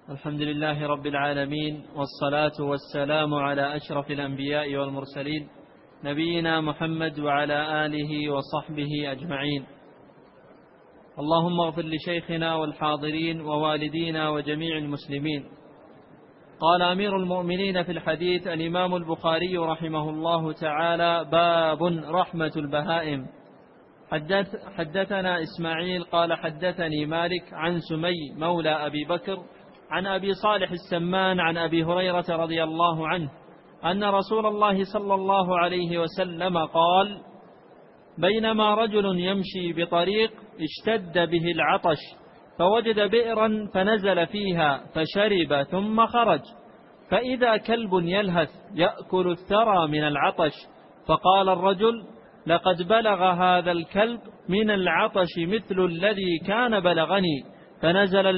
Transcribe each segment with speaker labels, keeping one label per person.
Speaker 1: الحمد لله رب العالمين، والصلاة والسلام على أشرف الأنبياء والمرسلين نبينا محمد وعلى آله وصحبه أجمعين. اللهم اغفر لشيخنا والحاضرين ووالدينا وجميع المسلمين. قال أمير المؤمنين في الحديث الإمام البخاري رحمه الله تعالى: باب رحمة البهائم. حدثنا إسماعيل قال حدثني مالك عن سمي مولى أبي بكر عن أبي صالح السمان عن أبي هريرة رضي الله عنه أن رسول الله صلى الله عليه وسلم قال: بينما رجل يمشي بطريق اشتد به العطش فوجد بئرا فنزل فيها فشرب ثم خرج، فإذا كلب يلهث يأكل الثرى من العطش، فقال الرجل: لقد بلغ هذا الكلب من العطش مثل الذي كان بلغني، فنزل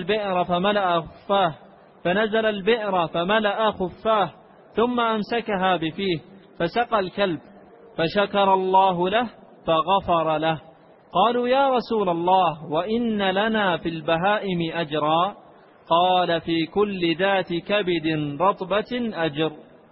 Speaker 1: البئر فملأ خفاه ثم أمسكها بفيه فسقى الكلب، فشكر الله له فغفر له. قالوا: يا رسول الله، وإن لنا في البهائم أجرا؟ قال: في كل ذات كبد رطبة أجر.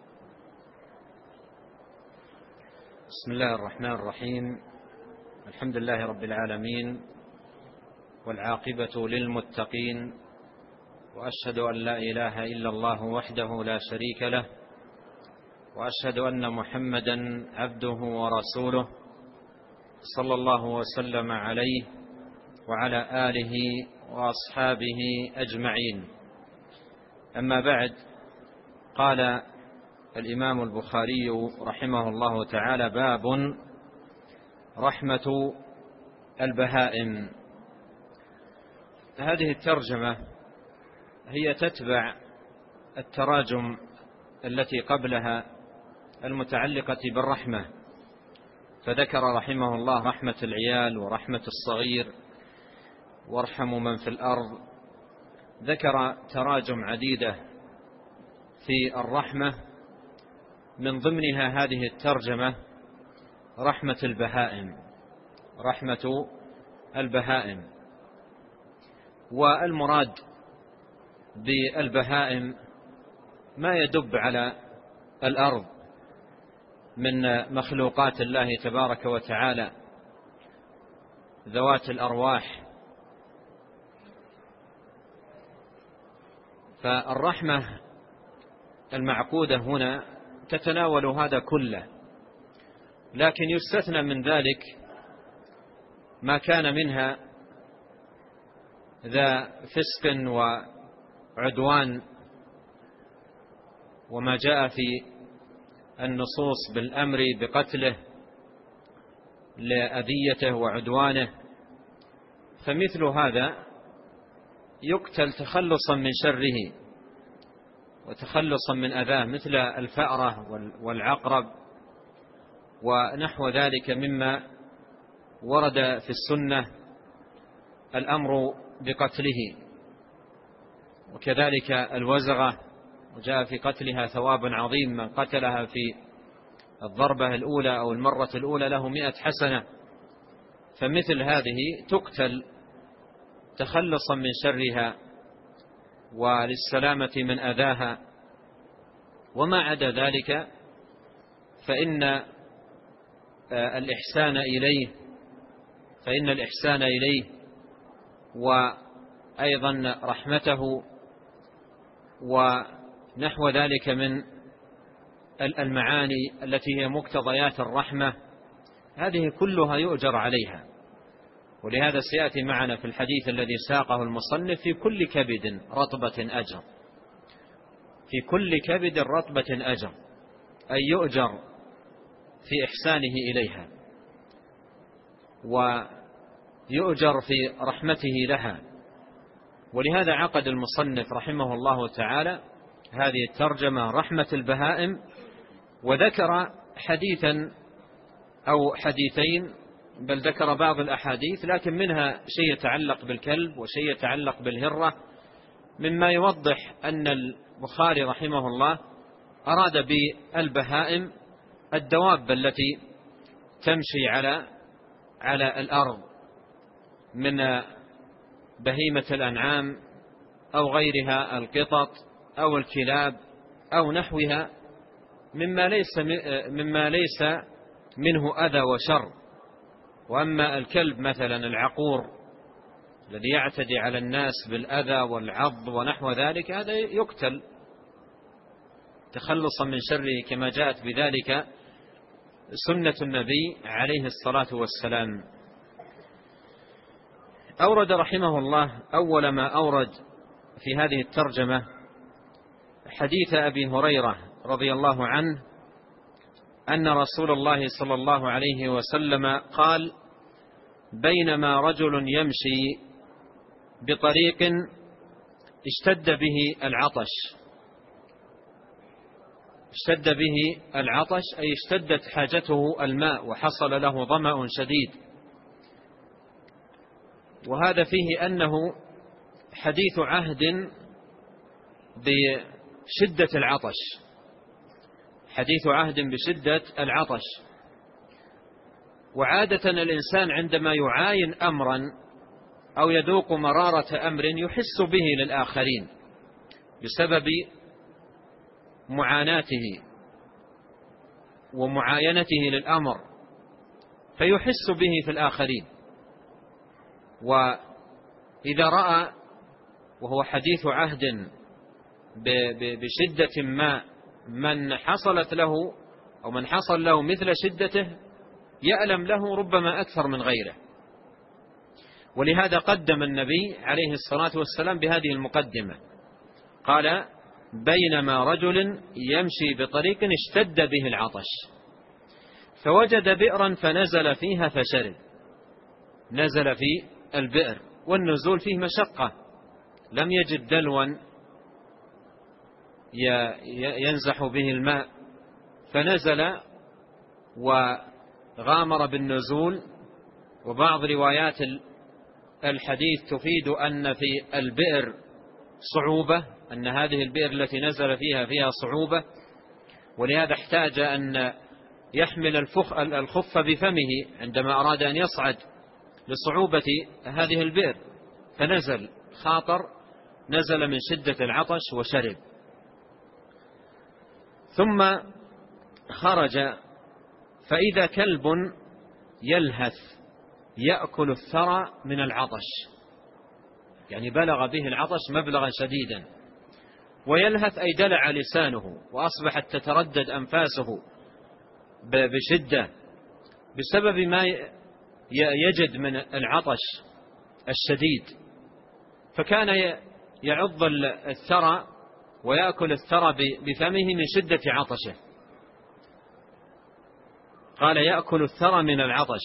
Speaker 2: بسم الله الرحمن الرحيم. الحمد لله رب العالمين، والعاقبة للمتقين، وأشهد أن لا إله إلا الله وحده لا شريك له، وأشهد أن محمدا عبده ورسوله صلى الله وسلم عليه وعلى آله وأصحابه أجمعين. أما بعد، قال الإمام البخاري رحمه الله تعالى: باب رحمة البهائم. هذه الترجمة هي تتبع التراجم التي قبلها المتعلقة بالرحمة، فذكر رحمه الله رحمة العيال ورحمة الصغير وارحموا من في الأرض. ذكر تراجم عديدة في الرحمة، من ضمنها هذه الترجمة رحمة البهائم. والمراد بالبهائم ما يدب على الأرض من مخلوقات الله تبارك وتعالى ذوات الأرواح. فالرحمة المعقودة هنا تتناول هذا كله، لكن يستثنى من ذلك ما كان منها ذا فسق وعدوان، وما جاء في النصوص بالأمر بقتله لأذيته وعدوانه، فمثل هذا يقتل تخلصا من شره وتخلصا من أذاه، مثل الفأرة والعقرب ونحو ذلك مما ورد في السنة الأمر بقتله. وكذلك الوزغة، وجاء في قتلها ثواب عظيم، من قتلها في الضربة الأولى أو المرة الأولى له 100 حسنة. فمثل هذه تقتل تخلصا من شرها وللسلامة من أذاها. وما عدا ذلك فإن الإحسان إليه وأيضا رحمته ونحو ذلك من المعاني التي هي مقتضيات الرحمة، هذه كلها يؤجر عليها. ولهذا سيأتي معنا في الحديث الذي ساقه المصنف: في كل كبد رطبة أجر. في كل كبد رطبة أجر، أي يؤجر في إحسانه إليها ويؤجر في رحمته لها. ولهذا عقد المصنف رحمه الله تعالى هذه الترجمة رحمة البهائم، وذكر حديثا أو حديثين، بل ذكر بعض الأحاديث، لكن منها شيء يتعلق بالكلب وشيء يتعلق بالهرة، مما يوضح أن البخاري رحمه الله أراد بالبهائم الدواب التي تمشي على الأرض من بهيمة الأنعام أو غيرها، القطط أو الكلاب أو نحوها، مما ليس منه أذى وشر. وأما الكلب مثلا العقور الذي يعتدي على الناس بالأذى والعض ونحو ذلك، هذا يقتل تخلصا من شره، كما جاءت بذلك سنة النبي عليه الصلاة والسلام. أورد رحمه الله أول ما أورد في هذه الترجمة حديث أبي هريرة رضي الله عنه أن رسول الله صلى الله عليه وسلم قال: بينما رجل يمشي بطريق اشتد به العطش أي اشتدت حاجته الماء وحصل له ظمأ شديد. وهذا فيه أنه حديث عهد بشدة العطش، وعادة الإنسان عندما يعاين أمرا أو يذوق مرارة أمر يحس به للآخرين بسبب معاناته ومعاينته للأمر، فيحس به في الآخرين. وإذا رأى وهو حديث عهد بشدة ما من حصلت له أو من حصل له مثل شدته يألم له ربما أكثر من غيره. ولهذا قدم النبي عليه الصلاة والسلام بهذه المقدمة، قال: بينما رجل يمشي بطريق اشتد به العطش فوجد بئرا فنزل فيها فشرب. نزل في البئر والنزول فيه مشقة، لم يجد دلوا ينزح به الماء، فنزل وغامر بالنزول. وبعض روايات الحديث تفيد أن في البئر صعوبة، أن هذه البئر التي نزل فيها صعوبة، ولهذا احتاج أن يحمل الخف بفمه عندما أراد أن يصعد لصعوبة هذه البئر، فنزل خاطر، نزل من شدة العطش وشرب. ثم خرج فإذا كلب يلهث يأكل الثرى من العطش، يعني بلغ به العطش مبلغا شديدا. ويلهث أي دلع لسانه وأصبحت تتردد أنفاسه بشدة بسبب ما يجد من العطش الشديد، فكان يعض الثرى ويأكل الثرى بفمه من شدة عطشه. قال: يأكل الثرى من العطش.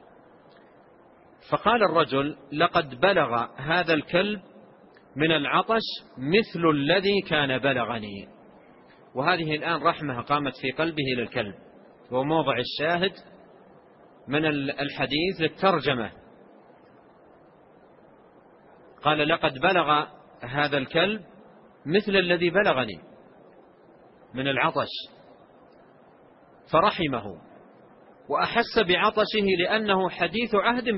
Speaker 2: فقال الرجل: لقد بلغ هذا الكلب من العطش مثل الذي كان بلغني. وهذه الآن رحمة قامت في قلبه للكلب، وموضع الشاهد من الحديث للترجمة. قال: لقد بلغ هذا الكلب مثل الذي بلغني من العطش، فرحمه وأحس بعطشه، لأنه حديث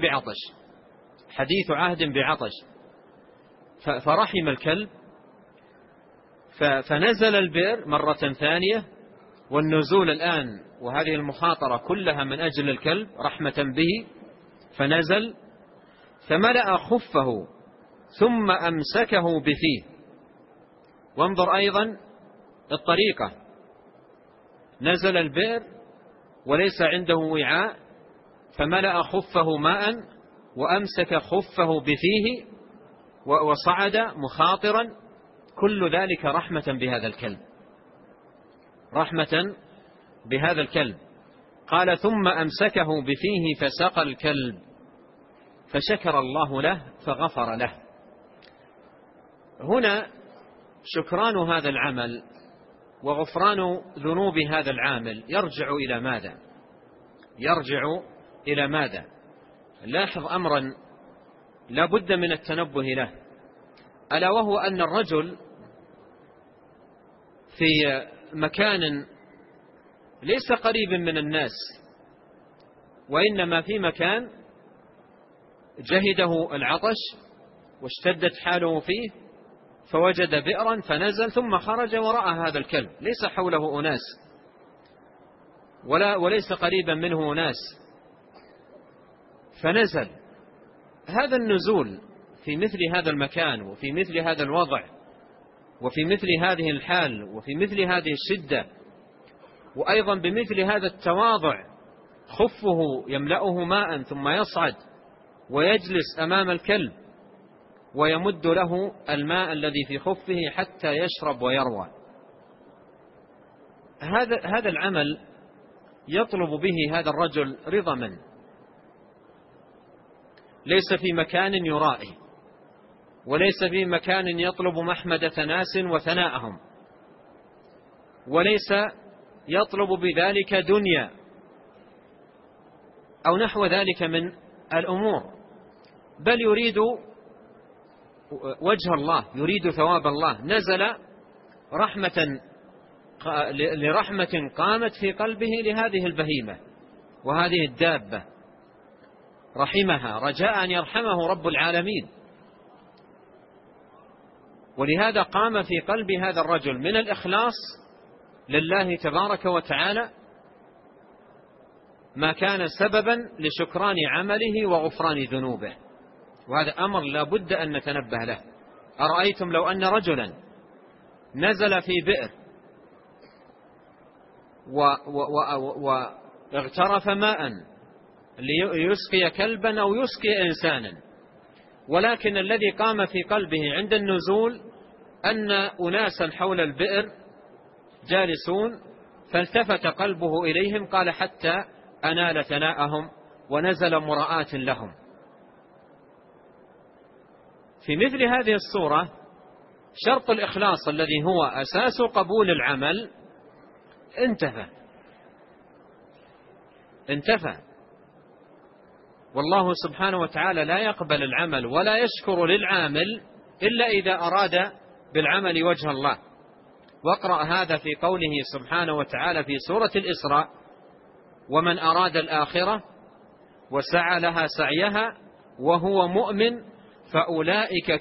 Speaker 2: عهد بعطش، فرحم الكلب، فنزل البئر مرة ثانية، والنزول الآن وهذه المخاطرة كلها من أجل الكلب رحمة به، فنزل فملأ خفه ثم أمسكه بفيه. وانظر أيضا الطريقة، نزل البئر وليس عنده وعاء، فملأ خفه ماء وأمسك خفه بفيه وصعد مخاطرا، كل ذلك رحمة بهذا الكلب. قال: ثم أمسكه بفيه فسقى الكلب فشكر الله له فغفر له. هنا شكران هذا العمل وغفران ذنوب هذا العامل يرجع إلى ماذا؟ لاحظ أمرا لا بد من التنبه له، ألا وهو أن الرجل في مكان ليس قريب من الناس، وإنما في مكان جهده العطش واشتدت حاله فيه، فوجد بئرا فنزل ثم خرج ورأى هذا الكلب ليس حوله أناس وليس قريبا منه أناس، فنزل. هذا النزول في مثل هذا المكان وفي مثل هذا الوضع وفي مثل هذه الحال وفي مثل هذه الشدة وأيضا بمثل هذا التواضع، خفه يملأه ماء ثم يصعد ويجلس أمام الكلب ويمد له الماء الذي في خفه حتى يشرب ويروى. هذا العمل يطلب به هذا الرجل رضا من؟ ليس في مكان يرائي، وليس في مكان يطلب محمدة ناس وثناءهم، وليس يطلب بذلك دنيا أو نحو ذلك من الأمور، بل يريد وجه الله، يريد ثواب الله. نزل لرحمة قامت في قلبه لهذه البهيمة وهذه الدابة، رحمها رجاء أن يرحمه رب العالمين. ولهذا قام في قلب هذا الرجل من الإخلاص لله تبارك وتعالى ما كان سببا لشكران عمله وغفران ذنوبه، وهذا أمر لا بد أن نتنبه له. أرأيتم لو أن رجلا نزل في بئر واغترف ماء ليسقي كلبا أو يسقي إنسانا، ولكن الذي قام في قلبه عند النزول أن أناسا حول البئر جالسون، فالتفت قلبه إليهم، قال حتى أنال ثناءهم ونزل مراءة لهم. في مثل هذه الصورة شرط الإخلاص الذي هو أساس قبول العمل انتفى. والله سبحانه وتعالى لا يقبل العمل ولا يشكر للعامل إلا إذا أراد بالعمل وجه الله. واقرأ هذا في قوله سبحانه وتعالى في سورة الإسراء: ومن أراد الآخرة وسعى لها سعيها وهو مؤمن فأولئك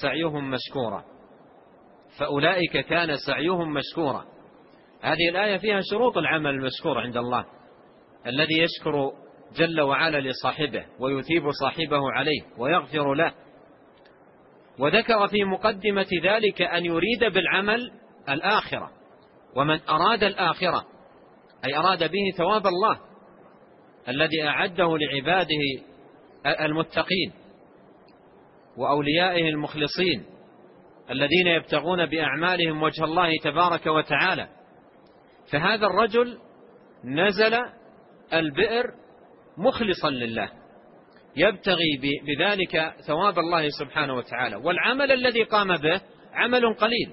Speaker 2: كان سعيهم مشكورا. هذه الآية فيها شروط العمل المشكور عند الله، الذي يشكر جل وعلا لصاحبه ويثيب صاحبه عليه ويغفر له. وذكر في مقدمة ذلك أن يريد بالعمل الآخرة. ومن أراد الآخرة أي أراد به ثواب الله الذي أعده لعباده المتقين وأوليائه المخلصين الذين يبتغون بأعمالهم وجه الله تبارك وتعالى. فهذا الرجل نزل البئر مخلصا لله، يبتغي بذلك ثواب الله سبحانه وتعالى. والعمل الذي قام به عمل قليل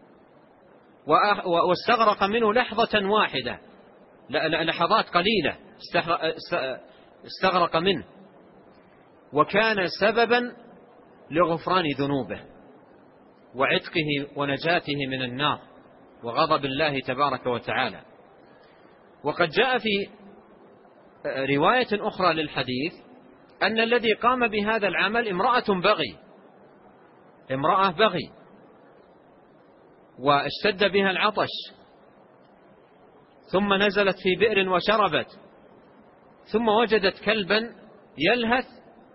Speaker 2: واستغرق منه لحظة واحدة، لحظات قليلة استغرق منه، وكان سببا لغفران ذنوبه وعتقه ونجاته من النار وغضب الله تبارك وتعالى. وقد جاء في رواية أخرى للحديث أن الذي قام بهذا العمل امرأة بغي واشتد بها العطش، ثم نزلت في بئر وشربت، ثم وجدت كلبا يلهث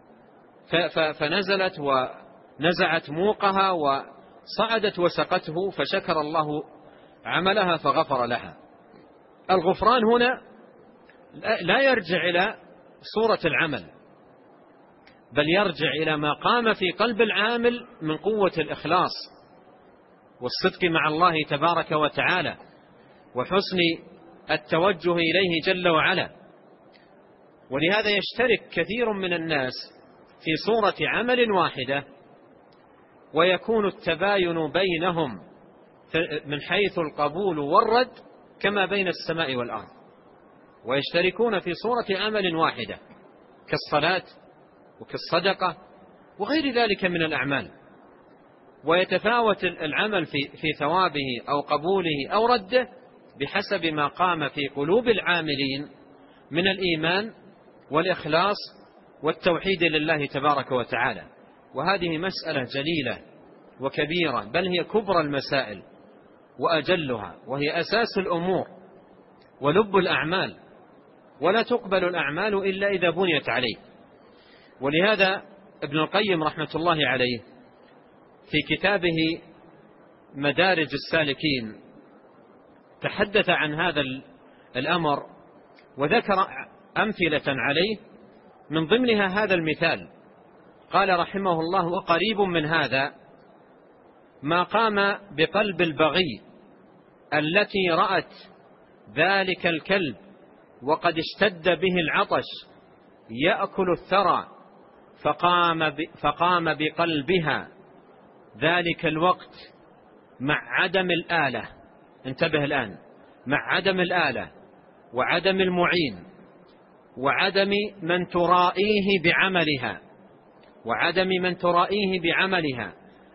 Speaker 2: فنزلت ونزعت موقها وصعدت وسقته، فشكر الله عملها فغفر لها. الغفران هنا لا يرجع إلى صورة العمل، بل يرجع إلى ما قام في قلب العامل من قوة الإخلاص والصدق مع الله تبارك وتعالى وحسن التوجه إليه جل وعلا. ولهذا يشترك كثير من الناس في صورة عمل واحدة، ويكون التباين بينهم من حيث القبول والرد كما بين السماء والأرض، ويشتركون في صورة عمل واحدة كالصلاة وكالصدقة وغير ذلك من الأعمال، ويتفاوت العمل في ثوابه أو قبوله أو رده بحسب ما قام في قلوب العاملين من الإيمان والإخلاص والتوحيد لله تبارك وتعالى. وهذه مسألة جليلة وكبيرة، بل هي كبرى المسائل وأجلها، وهي أساس الأمور ولب الأعمال، ولا تقبل الأعمال إلا إذا بنيت عليه. ولهذا ابن القيم رحمة الله عليه في كتابه مدارج السالكين تحدث عن هذا الأمر وذكر أمثلة عليه، من ضمنها هذا المثال. قال رحمه الله: وقريب من هذا ما قام بقلب البغي التي رأت ذلك الكلب وقد اشتد به العطش يأكل الثرى، فقام بقلبها ذلك الوقت مع عدم الآلة. انتبه الآن، مع عدم الآلة وعدم المعين وعدم من ترائيه بعملها،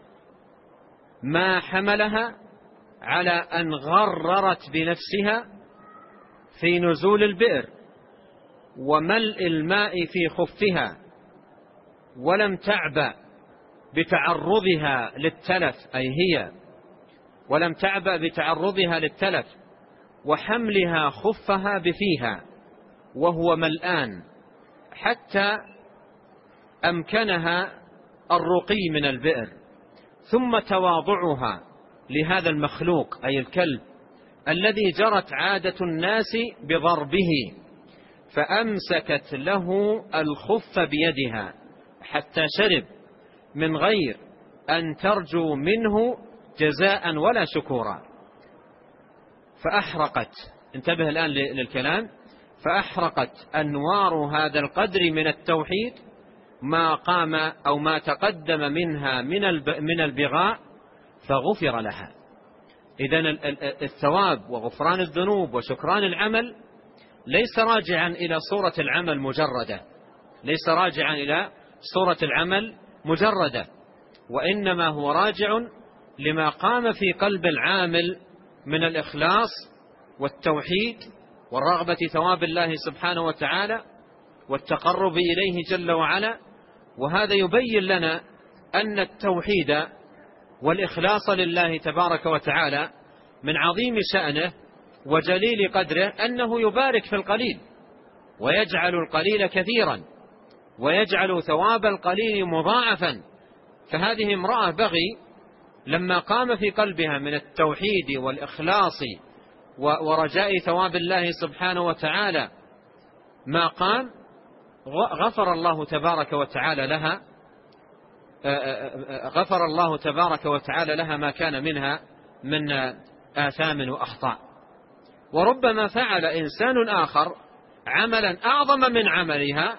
Speaker 2: ما حملها على أن غررت بنفسها في نزول البئر وملء الماء في خفها، ولم تعبأ بتعرضها للتلف، أي هي ولم تعبأ بتعرضها للتلف وحملها خفها بفيها وهو ملآن، حتى أمكنها الرقي من البئر، ثم تواضعها لهذا المخلوق أي الكلب الذي جرت عادة الناس بضربه، فأمسكت له الخف بيدها حتى شرب من غير أن ترجو منه جزاء ولا شكورا، فأحرقت، انتبه الآن للكلام، فأحرقت أنوار هذا القدر من التوحيد ما قام أو ما تقدم منها من البغاء، فغفر لها. إذن الثواب وغفران الذنوب وشكران العمل ليس راجعا إلى صورة العمل مجردة، وإنما هو راجع لما قام في قلب العامل من الإخلاص والتوحيد والرغبة ثواب الله سبحانه وتعالى والتقرب إليه جل وعلا. وهذا يبين لنا أن التوحيد والإخلاص لله تبارك وتعالى من عظيم شأنه وجليل قدره أنه يبارك في القليل ويجعل القليل كثيرا ويجعل ثواب القليل مضاعفا. فهذه امرأة بغي لما قام في قلبها من التوحيد والإخلاص ورجاء ثواب الله سبحانه وتعالى ما قام، غفر الله تبارك وتعالى لها ما كان منها من آثام وأخطاء. وربما فعل إنسان آخر عملا أعظم من عملها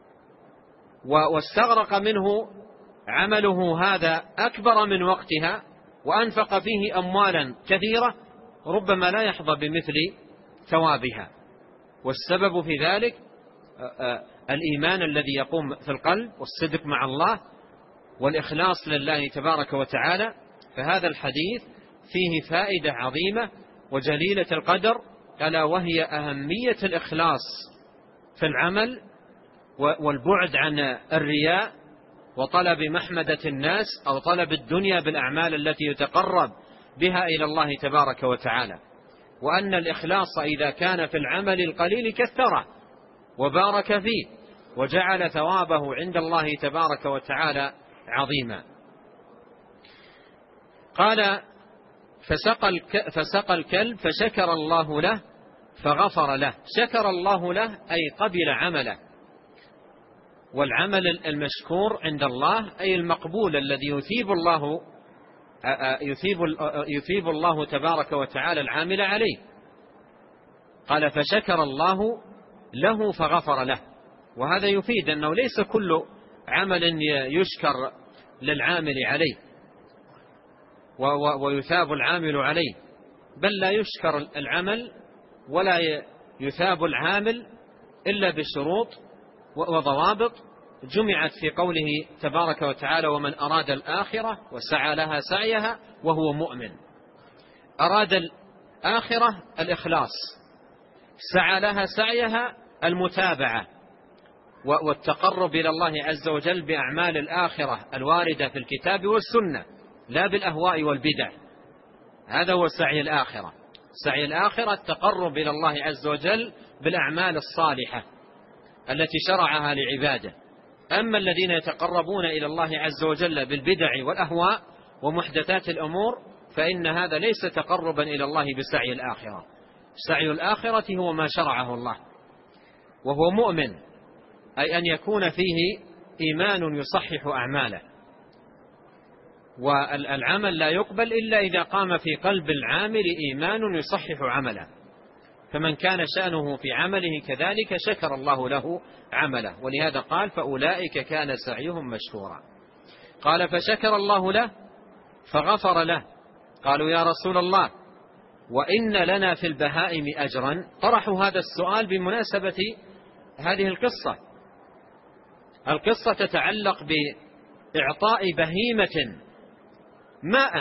Speaker 2: واستغرق منه عمله هذا أكبر من وقتها وأنفق فيه أموالا كثيرة، ربما لا يحظى بمثل ثوابها. والسبب في ذلك الإيمان الذي يقوم في القلب والصدق مع الله والإخلاص لله تبارك وتعالى. فهذا الحديث فيه فائدة عظيمة وجليلة القدر، ألا وهي أهمية الإخلاص في العمل والبعد عن الرياء وطلب محمدة الناس أو طلب الدنيا بالأعمال التي يتقرب بها إلى الله تبارك وتعالى. وأن الإخلاص إذا كان في العمل القليل كثره وبارك فيه وجعل ثوابه عند الله تبارك وتعالى عظيما. قال: فسقى الكلب فشكر الله له فغفر له. شكر الله له أي قبل عمله، والعمل المشكور عند الله أي المقبول الذي يثيب الله تبارك وتعالى العامل عليه. قال: فشكر الله له فغفر له. وهذا يفيد أنه ليس كل عمل يشكر للعامل عليه ويثاب العامل عليه، بل لا يشكر العمل ولا يثاب العامل إلا بشروط وضوابط جمعت في قوله تبارك وتعالى: ومن أراد الآخرة وسعى لها سعيها وهو مؤمن. أراد الآخرة الإخلاص، سعى لها سعيها المتابعة والتقرب إلى الله عز وجل بأعمال الآخرة الواردة في الكتاب والسنة، لا بالأهواء والبدع. هذا هو سعي الآخرة. سعي الآخرة التقرب إلى الله عز وجل بالأعمال الصالحة التي شرعها لعباده. أما الذين يتقربون إلى الله عز وجل بالبدع والأهواء ومحدثات الأمور فإن هذا ليس تقربا إلى الله بسعي الآخرة. سعي الآخرة هو ما شرعه الله، وهو مؤمن، أي أن يكون فيه إيمان يصحح أعماله. والعمل لا يقبل إلا إذا قام في قلب العامل إيمان يصحح عمله. فمن كان شأنه في عمله كذلك شكر الله له عمله، ولهذا قال فأولئك كان سعيهم مشكورا. قال فشكر الله له فغفر له. قالوا يا رسول الله وإن لنا في البهائم أجرا. طرحوا هذا السؤال بمناسبة هذه القصة. القصة تتعلق بإعطاء بهيمة ماء،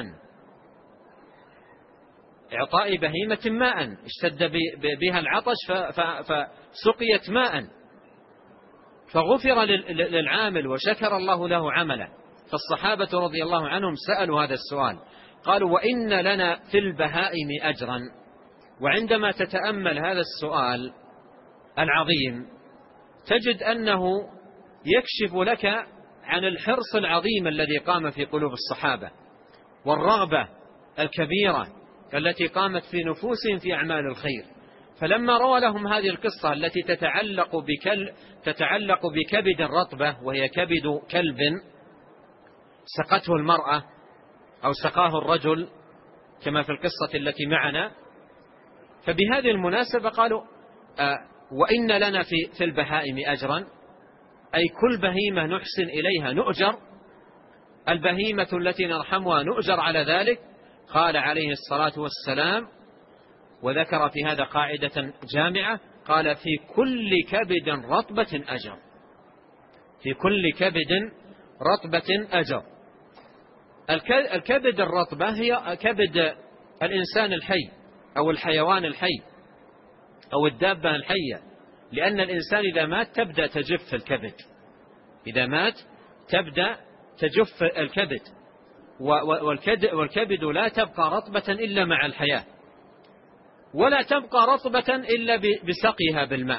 Speaker 2: إعطاء بهيمة ماء اشتد بها العطش فسقيت ماء، فغفر للعامل وشكر الله له عمله. فالصحابة رضي الله عنهم سألوا هذا السؤال، قالوا وإن لنا في البهائم أجرا. وعندما تتأمل هذا السؤال العظيم تجد أنه يكشف لك عن الحرص العظيم الذي قام في قلوب الصحابة والرغبة الكبيرة التي قامت في نفوسهم في أعمال الخير. فلما روى لهم هذه القصة التي تتعلق بكبد رطبة، وهي كبد كلب سقته المرأة أو سقاه الرجل كما في القصة التي معنا، فبهذه المناسبة قالوا وإن لنا في البهائم أجرا، أي كل بهيمة نحسن إليها نؤجر، البهيمة التي نرحمها نؤجر على ذلك. قال عليه الصلاة والسلام، وذكر في هذا قاعدة جامعة، قال في كل كبد رطبة أجر، في كل كبد رطبة أجر. الكبد الرطبة هي كبد الإنسان الحي أو الحيوان الحي أو الدابة الحية، لأن الإنسان إذا مات تبدأ تجف الكبد، إذا مات تبدأ تجف الكبد، والكبد لا تبقى رطبة إلا مع الحياة، ولا تبقى رطبة إلا بسقيها بالماء،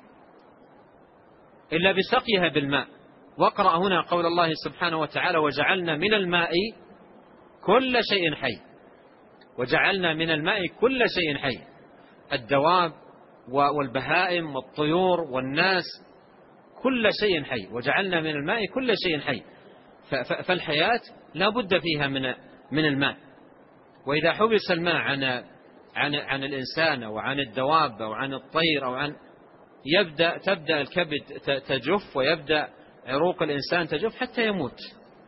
Speaker 2: إلا بسقيها بالماء. واقرأ هنا قول الله سبحانه وتعالى وجعلنا من الماء كل شيء حي، وجعلنا من الماء كل شيء حي، الدواب والبهائم والطيور والناس، كل شيء حي، وجعلنا من الماء كل شيء حي. فالحياة لا بد فيها من الماء، وإذا حبس الماء عن الإنسان أو عن الدواب أو عن الطير أو عن تبدأ الكبد تجف، ويبدأ عروق الإنسان تجف حتى يموت،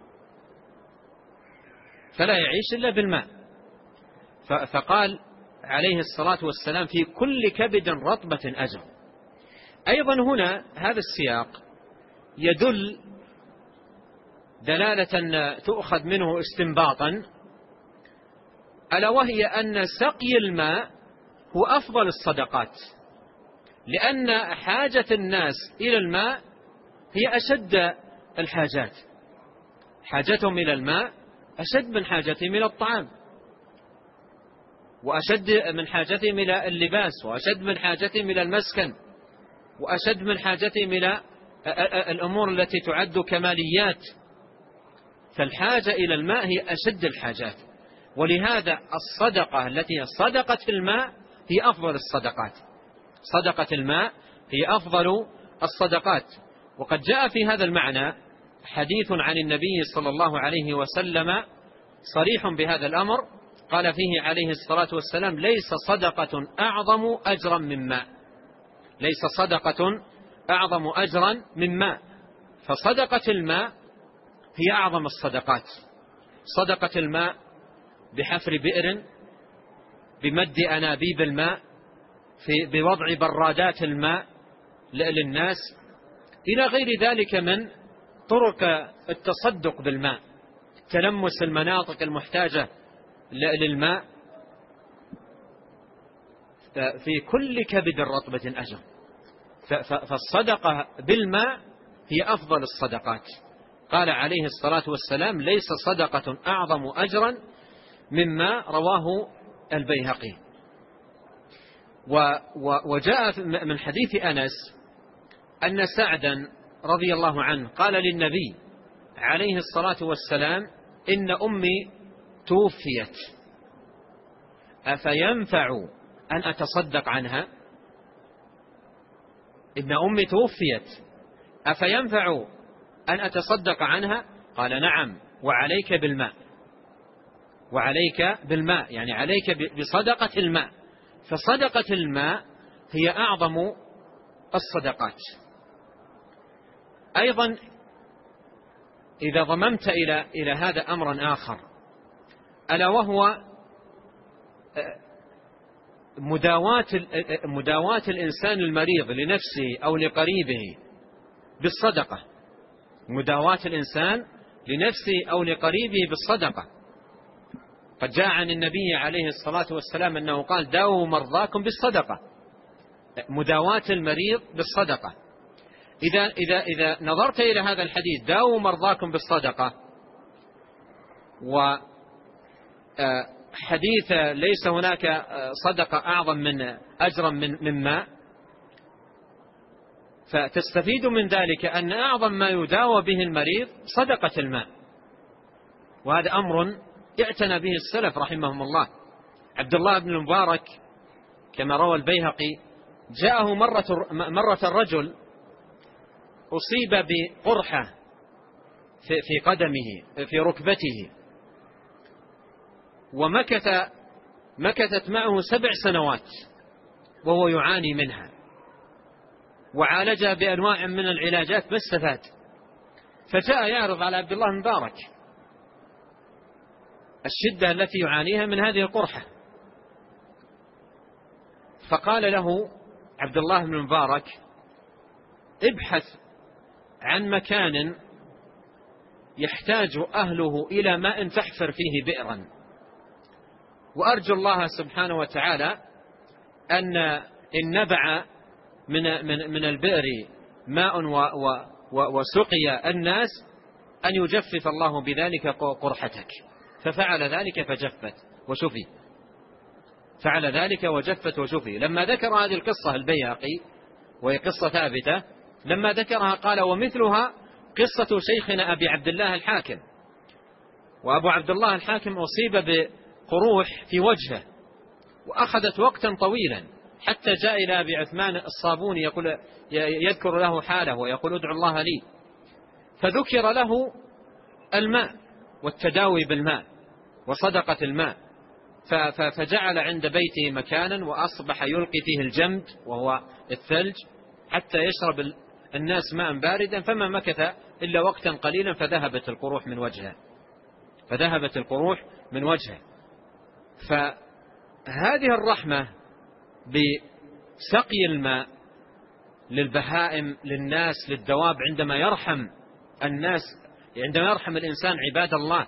Speaker 2: فلا يعيش إلا بالماء. فقال عليه الصلاة والسلام في كل كبد رطبة أجر. أيضا هنا هذا السياق يدل دلالة تؤخذ منه استنباطا، ألا وهي أن سقي الماء هو أفضل الصدقات، لأن حاجة الناس إلى الماء هي أشد الحاجات، حاجتهم إلى الماء أشد من حاجتهم إلى الطعام، وأشد من حاجتهم إلى اللباس، وأشد من حاجتهم إلى المسكن، وأشد من حاجتهم إلى الأمور التي تعد كماليات. فالحاجة إلى الماء هي أشد الحاجات، ولهذا الصدقة التي صدقت في الماء هي أفضل الصدقات، صدقة الماء هي أفضل الصدقات. وقد جاء في هذا المعنى حديث عن النبي صلى الله عليه وسلم صريح بهذا الأمر، قال فيه عليه الصلاة والسلام ليس صدقة أعظم أجرا من ماء، ليس صدقة أعظم أجرا من ماء. فصدقة الماء هي أعظم الصدقات، صدقة الماء بحفر بئر، بمد أنابيب الماء، بوضع برادات الماء للناس، إلى غير ذلك من طرق التصدق بالماء، تلمس المناطق المحتاجة للماء. في كل كبد رطبة أجر، فالصدقة بالماء هي أفضل الصدقات، قال عليه الصلاة والسلام: ليس صدقة أعظم أجرا مما رواه البيهقي. وجاء من حديث أنس أن سعدا رضي الله عنه قال للنبي عليه الصلاة والسلام: إن أمي توفيت أفينفع أن أتصدق عنها؟ إن أمي توفيت أفينفع أن أتصدق عنها؟ قال: نعم، وعليك بالماء. وعليك بالماء يعني عليك بصدقة الماء. فصدقة الماء هي أعظم الصدقات. أيضا إذا ضممت إلى هذا أمرا آخر، ألا وهو مداواة الإنسان المريض لنفسه أو لقريبه بالصدقة. مداواة الإنسان لنفسه أو لقريبه بالصدقة. قد جاء عن النبي عليه الصلاة والسلام أنه قال: داووا مرضاكم بالصدقة. مداواة المريض بالصدقة. إذا نظرت إلى هذا الحديث: داووا مرضاكم بالصدقة، وحديث ليس هناك صدقة أعظم من أجرا من ماء، فتستفيد من ذلك أن أعظم ما يداوى به المريض صدقة الماء. وهذا أمر اعتنى به السلف رحمهم الله. عبد الله بن المبارك كما روى البيهقي جاءه مرة الرجل أصيب بقرحة في قدمه في ركبته، ومكثت معه 7 سنوات وهو يعاني منها، وعالجها بأنواع من العلاجات ما استفاد. فجاء يعرض على عبد الله بن مبارك الشدة التي يعانيها من هذه القرحة، فقال له عبد الله بن مبارك: ابحث عن مكان يحتاج أهله إلى ماء تحفر فيه بئرا، وأرجو الله سبحانه وتعالى أن إن نبع من البئر ماء وسقي الناس أن يجفف الله بذلك قرحتك. ففعل ذلك فجفت وشفي. فعل ذلك وجفت وشفي. لما ذكر هذه القصة البيهقي، وهي قصة ثابتة، لما ذكرها قال: ومثلها قصة شيخنا أبي عبد الله الحاكم. وأبو عبد الله الحاكم أصيب بقروح في وجهه، وأخذت وقتا طويلا حتى جاء إلى أبي عثمان الصابوني يذكر له حاله ويقول: ادعو الله لي. فذكر له الماء والتداوي بالماء وصدقة الماء، فجعل عند بيته مكانا وأصبح يلقي فيه الجمد وهو الثلج حتى يشرب الناس ماء باردا، فما مكث إلا وقتا قليلا فذهبت القروح من وجهه. فهذه الرحمة بسقي الماء للبهائم، للناس، للدواب، عندما يرحم الناس، عندما يرحم الإنسان عباد الله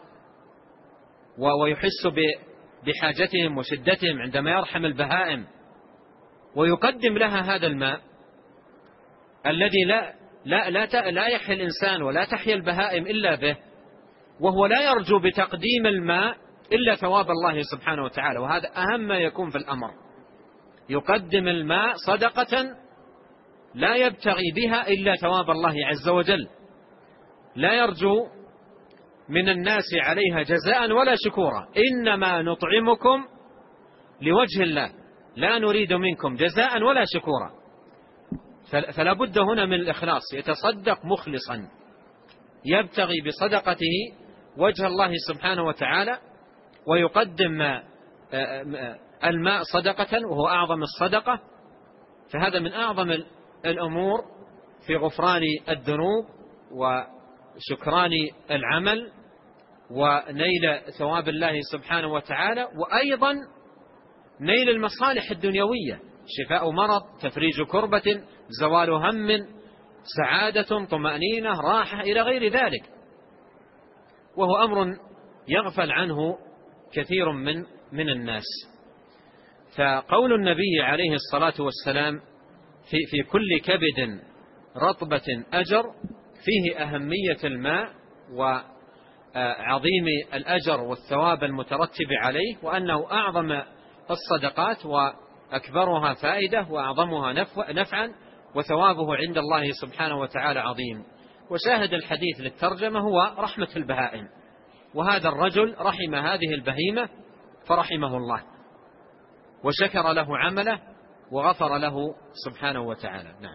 Speaker 2: ويحس بحاجتهم وشدتهم، عندما يرحم البهائم ويقدم لها هذا الماء الذي لا يحيا الإنسان ولا تحيا البهائم إلا به، وهو لا يرجو بتقديم الماء إلا ثواب الله سبحانه وتعالى. وهذا أهم ما يكون في الأمر. يقدم الماء صدقة لا يبتغي بها إلا ثواب الله عز وجل، لا يرجو من الناس عليها جزاء ولا شكورا، إنما نطعمكم لوجه الله لا نريد منكم جزاء ولا شكورا. فلا بد هنا من الإخلاص، يتصدق مخلصا يبتغي بصدقته وجه الله سبحانه وتعالى، ويقدم الماء صدقة وهو أعظم الصدقة. فهذا من أعظم الأمور في غفران الذنوب وشكران العمل ونيل ثواب الله سبحانه وتعالى، وأيضا نيل المصالح الدنيوية: شفاء مرض، تفريج كربة، زوال هم، سعادة، طمأنينة، راحة، إلى غير ذلك. وهو أمر يغفل عنه كثير من الناس. فقول النبي عليه الصلاة والسلام في كل كبد رطبة أجر فيه أهمية الماء وعظيم الأجر والثواب المترتب عليه، وأنه أعظم الصدقات وأكبرها فائدة وأعظمها نفعا، وثوابه عند الله سبحانه وتعالى عظيم. وشاهد الحديث للترجمة هو رحمة البهائم، وهذا الرجل رحم هذه البهيمة فرحمه الله وشكر له عمله وغفر له سبحانه وتعالى. نعم.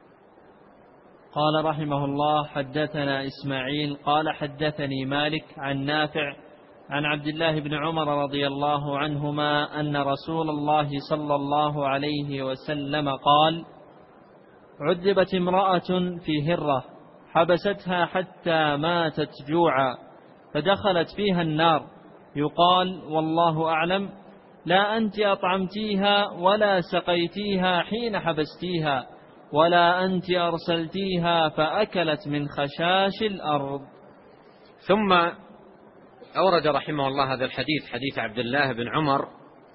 Speaker 1: قال رحمه الله: حدثنا إسماعيل قال حدثني مالك عن نافع عن عبد الله بن عمر رضي الله عنهما أن رسول الله صلى الله عليه وسلم قال: عذبت امرأة في هرة حبستها حتى ماتت جوعا فدخلت فيها النار، يقال والله أعلم: لا أنت أطعمتيها ولا سقيتيها حين حبستيها، ولا أنت أرسلتيها فأكلت من خشاش الأرض.
Speaker 2: ثم أورد رحمه الله هذا الحديث، حديث عبد الله بن عمر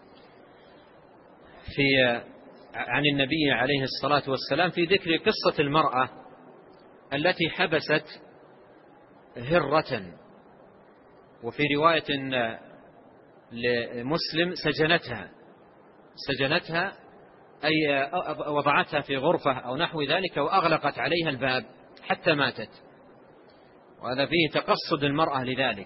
Speaker 2: عن النبي عليه الصلاة والسلام في ذكر قصة المرأة التي حبست هرة، وفي رواية لمسلم سجنتها أي وضعتها في غرفة أو نحو ذلك وأغلقت عليها الباب حتى ماتت. وهذا فيه تقصد المرأة لذلك،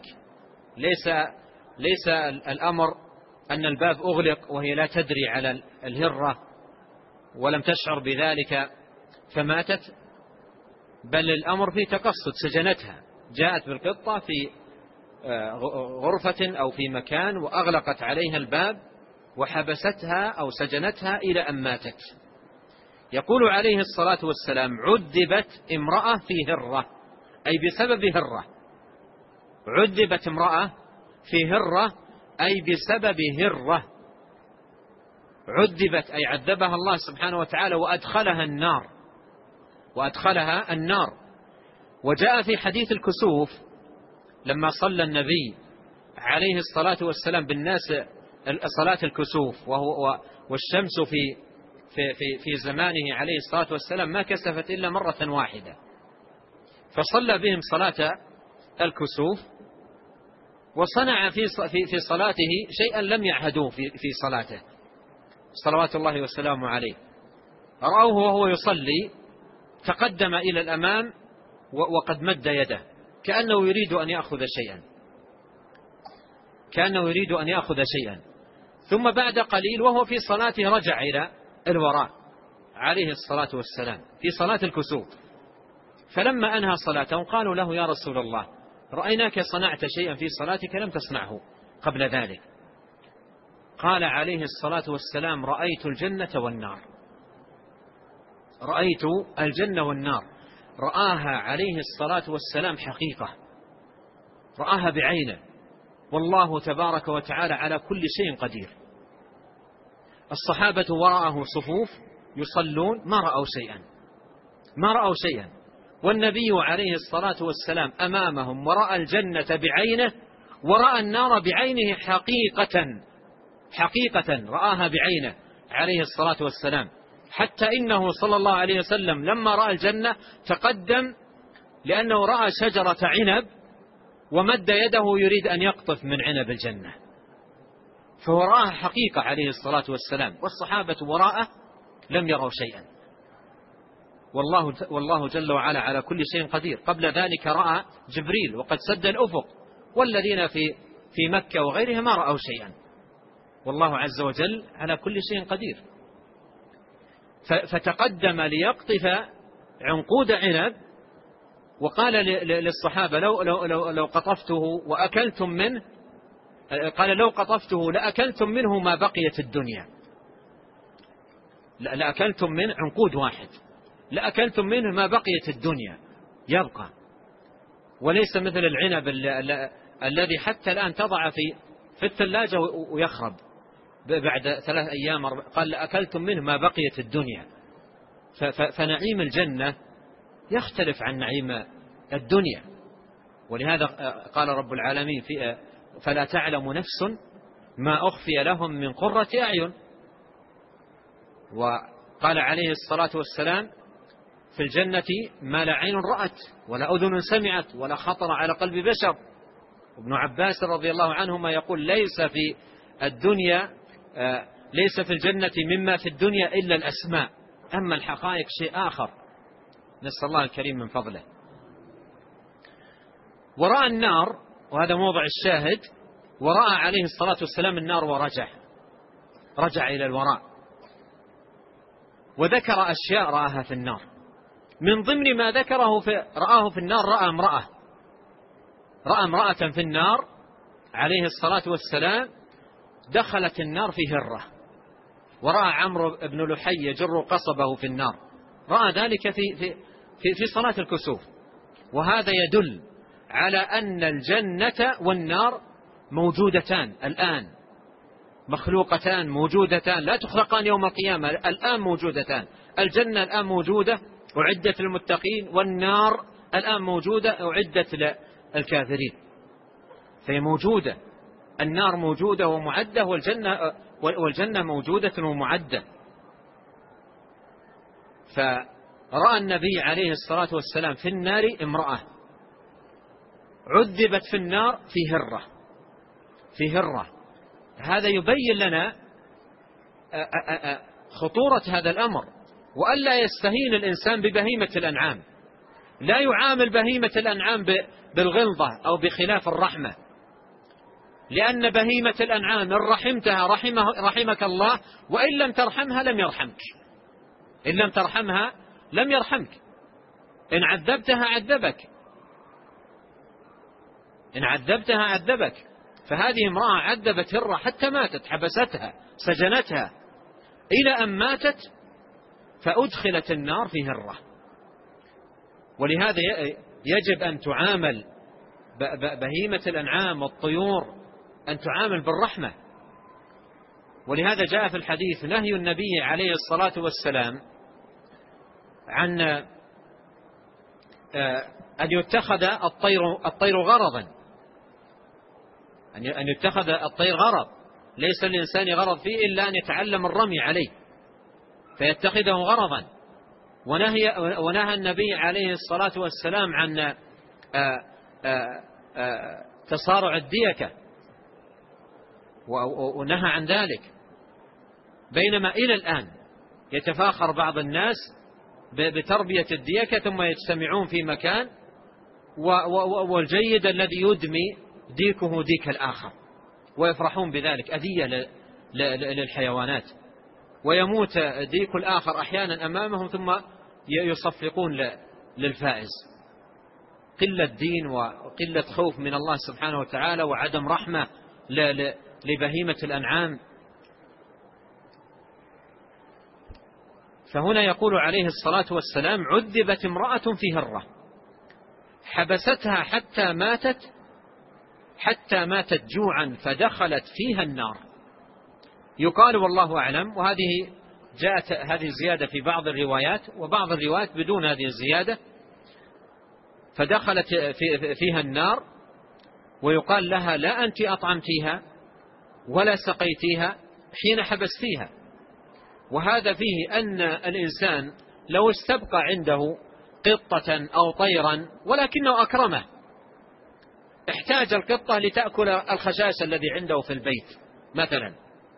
Speaker 2: ليس الأمر أن الباب أغلق وهي لا تدري على الهرة ولم تشعر بذلك فماتت، بل الأمر فيه تقصد. سجنتها، جاءت بالقطة في غرفة أو في مكان وأغلقت عليها الباب وحبستها أو سجنتها إلى أن ماتت. يقول عليه الصلاة والسلام: عذبت امرأة في هرة، أي بسبب هرة. عذبت امرأة في هرة أي بسبب هرة. عذبت أي عذبها الله سبحانه وتعالى وأدخلها النار. وجاء في حديث الكسوف لما صلى النبي عليه الصلاة والسلام بالناس صلاة الكسوف، والشمس في زمانه عليه الصلاة والسلام ما كسفت إلا مرة واحدة، فصلى بهم صلاة الكسوف وصنع في صلاته شيئا لم يعهدوه في صلاته صلوات الله وسلامه عليه. رأوه وهو يصلي تقدم إلى الأمام وقد مد يده كأنه يريد أن يأخذ شيئا، ثم بعد قليل وهو في صلاته رجع إلى الوراء عليه الصلاة والسلام في صلاة الكسوف. فلما أنهى صلاته قالوا له: يا رسول الله، رأيناك صنعت شيئا في صلاتك لم تصنعه قبل ذلك. قال عليه الصلاة والسلام: رأيت الجنة والنار. رآها عليه الصلاة والسلام حقيقة، رآها بعينه، والله تبارك وتعالى على كل شيء قدير. الصحابة وراءه صفوف يصلون ما رأوا شيئا، والنبي عليه الصلاة والسلام أمامهم ورأى الجنة بعينه ورأى النار بعينه حقيقة رآها بعينه عليه الصلاة والسلام، حتى إنه صلى الله عليه وسلم لما رأى الجنة تقدم لأنه رأى شجرة عنب ومد يده يريد أن يقطف من عنب الجنة، فهو رآها حقيقة عليه الصلاة والسلام، والصحابة وراءه لم يروا شيئا. والله جل وعلا على كل شيء قدير. قبل ذلك رأى جبريل وقد سد الأفق، والذين في مكة وغيرها ما رأوا شيئا، والله عز وجل على كل شيء قدير. فتقدم ليقطف عنقود عنب وقال للصحابة: لو قطفته وأكلتم منه، قال: لو قطفته لأكلتم منه ما بقيت الدنيا، لأكلتم منه عنقود واحد، لأكلتم منه ما بقيت الدنيا يبقى، وليس مثل العنب الذي حتى الآن تضع في الثلاجة ويخرب بعد 3 أيام. قال: لأكلتم منه ما بقيت الدنيا. فنعيم الجنة يختلف عن نعيم الدنيا، ولهذا قال رب العالمين: فلا تعلم نفس ما أخفي لهم من قرة أعين. وقال عليه الصلاة والسلام: في الجنة ما لا عين رأت ولا أذن سمعت ولا خطر على قلب بشر. ابن عباس رضي الله عنهما يقول ليس في الدنيا ليس في الجنة مما في الدنيا إلا الأسماء، أما الحقائق شيء آخر، نسأل الله الكريم من فضله. ورأى النار، وهذا موضع الشاهد، ورأى عليه الصلاة والسلام النار رجع إلى الوراء، وذكر أشياء رآها في النار. من ضمن ما ذكره رآه في النار، رأى امرأة في النار عليه الصلاة والسلام دخلت النار في هرة، ورأى عمرو بن لحي يجر قصبه في النار، رأى ذلك في صلاة الكسوف. وهذا يدل على أن الجنة والنار موجودتان الآن، مخلوقتان موجودتان، لا تخلقان يوم القيامة، الآن موجودتان. الجنة الآن موجودة أعدت للمتقين، والنار الآن موجودة أعدت للكافرين. فهي موجودة، النار موجودة ومعدة، والجنة موجودة ومعدة. فرأى النبي عليه الصلاة والسلام في النار امرأة عذبت في النار في هرة. هذا يبين لنا خطورة هذا الأمر، وألا يستهين الإنسان ببهيمة الأنعام. لا يعامل بهيمة الأنعام بالغلظة أو بخلاف الرحمة، لأن بهيمة الأنعام إن رحمتها رحمك الله، وإن لم ترحمها لم يرحمك. إن لم ترحمها لم يرحمك، إن عذبتها عذبك. فهذه امرأة عذبت هرة حتى ماتت، حبستها سجنتها إلى أن ماتت، فأدخلت النار في هرة. ولهذا يجب أن تعامل بهيمة الأنعام والطيور، أن تعامل بالرحمة. ولهذا جاء في الحديث نهي النبي عليه الصلاة والسلام عن أن يتخذ الطير غرضا، أن يتخذ الطير غرض، ليس للإنسان غرض فيه إلا أن يتعلم الرمي عليه فيتخذه غرضا. ونهى النبي عليه الصلاة والسلام عن تصارع الديكة، ونهى عن ذلك. بينما إلى الآن يتفاخر بعض الناس بتربية الديكة، ثم يجتمعون في مكان، والجيد الذي يدمي ديكه ديك الآخر، ويفرحون بذلك، أذية للحيوانات، ويموت ديك الآخر أحيانا أمامهم ثم يصفقون للفائز. قلة دين وقلة خوف من الله سبحانه وتعالى، وعدم رحمة لبهيمة الأنعام. فهنا يقول عليه الصلاة والسلام عذبت امرأة في هرة حبستها حتى ماتت جوعا فدخلت فيها النار. يقال والله أعلم، وهذه جاءت هذه الزيادة في بعض الروايات، وبعض الروايات بدون هذه الزيادة، فدخلت فيها النار، ويقال لها لا أنت أطعمتيها ولا سقيتيها حين حبستيها. وهذا فيه أن الإنسان لو استبقى عنده قطة أو طيرا ولكنه أكرمه، احتاج القطة لتأكل الخشاش الذي عنده في البيت مثلا،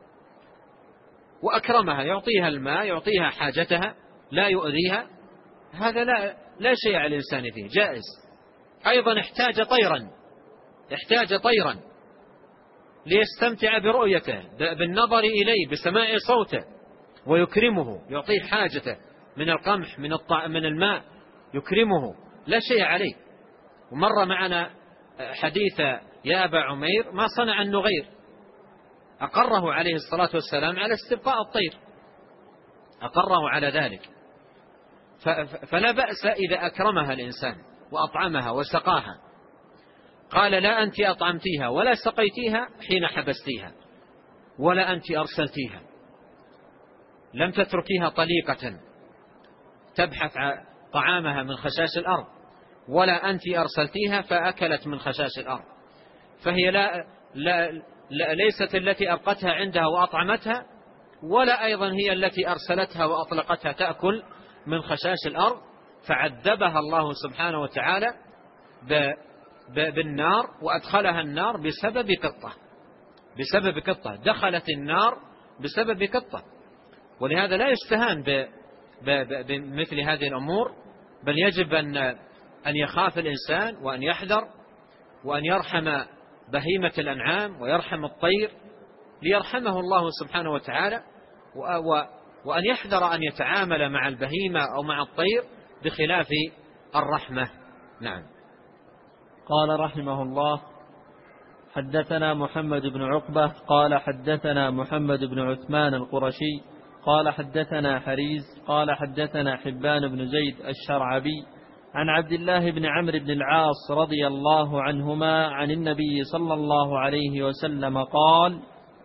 Speaker 2: وأكرمها، يعطيها الماء، يعطيها حاجتها، لا يؤذيها، هذا لا شيء على الإنسان فيه، جائز. أيضا احتاج طيرا ليستمتع برؤيته، بالنظر إليه، بسماع صوته، ويكرمه، يعطيه حاجته من القمح، من الماء، يكرمه، لا شيء عليه. ومر معنا حديث يا أبا عمير ما صنع النغير، أقره عليه الصلاة والسلام على استبقاء الطير، أقره على ذلك. فلا بأس إذا أكرمها الإنسان وأطعمها وسقاها. قال لا أنت أطعمتيها ولا سقيتيها حين حبستيها، ولا أنت أرسلتيها، لم تتركيها طليقة تبحث طعامها من خشاش الأرض، ولا أنت أرسلتيها فأكلت من خشاش الأرض. فهي ليست التي أبقتها عندها وأطعمتها، ولا أيضا هي التي أرسلتها وأطلقتها تأكل من خشاش الأرض، فعذبها الله سبحانه وتعالى بالنار، وأدخلها النار بسبب قطة دخلت النار بسبب قطة. ولهذا لا يستهان بمثل هذه الأمور، بل يجب أن يخاف الإنسان وأن يحذر وأن يرحم بهيمة الأنعام ويرحم الطير ليرحمه الله سبحانه وتعالى، وأن يحذر أن يتعامل مع البهيمة أو مع الطير بخلاف الرحمة. نعم.
Speaker 1: قال رحمه الله: حدثنا محمد بن عقبة قال حدثنا محمد بن عثمان القرشي قال حدثنا حريز قال حدثنا حبان بن زيد الشرعبي عن عبد الله بن عمرو بن العاص رضي الله عنهما عن النبي صلى الله عليه وسلم قال: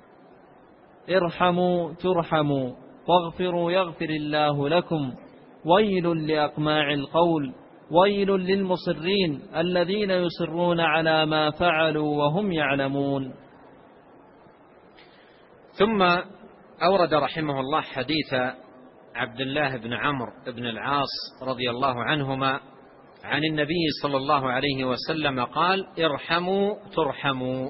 Speaker 1: ارحموا ترحموا واغفروا يغفر الله لكم، ويل لأقماع القول، ويل للمصرين الذين يصرون على ما فعلوا وهم يعلمون.
Speaker 2: ثم أورد رحمه الله حديث عبد الله بن عمرو بن العاص رضي الله عنهما عن النبي صلى الله عليه وسلم قال: ارحموا ترحموا.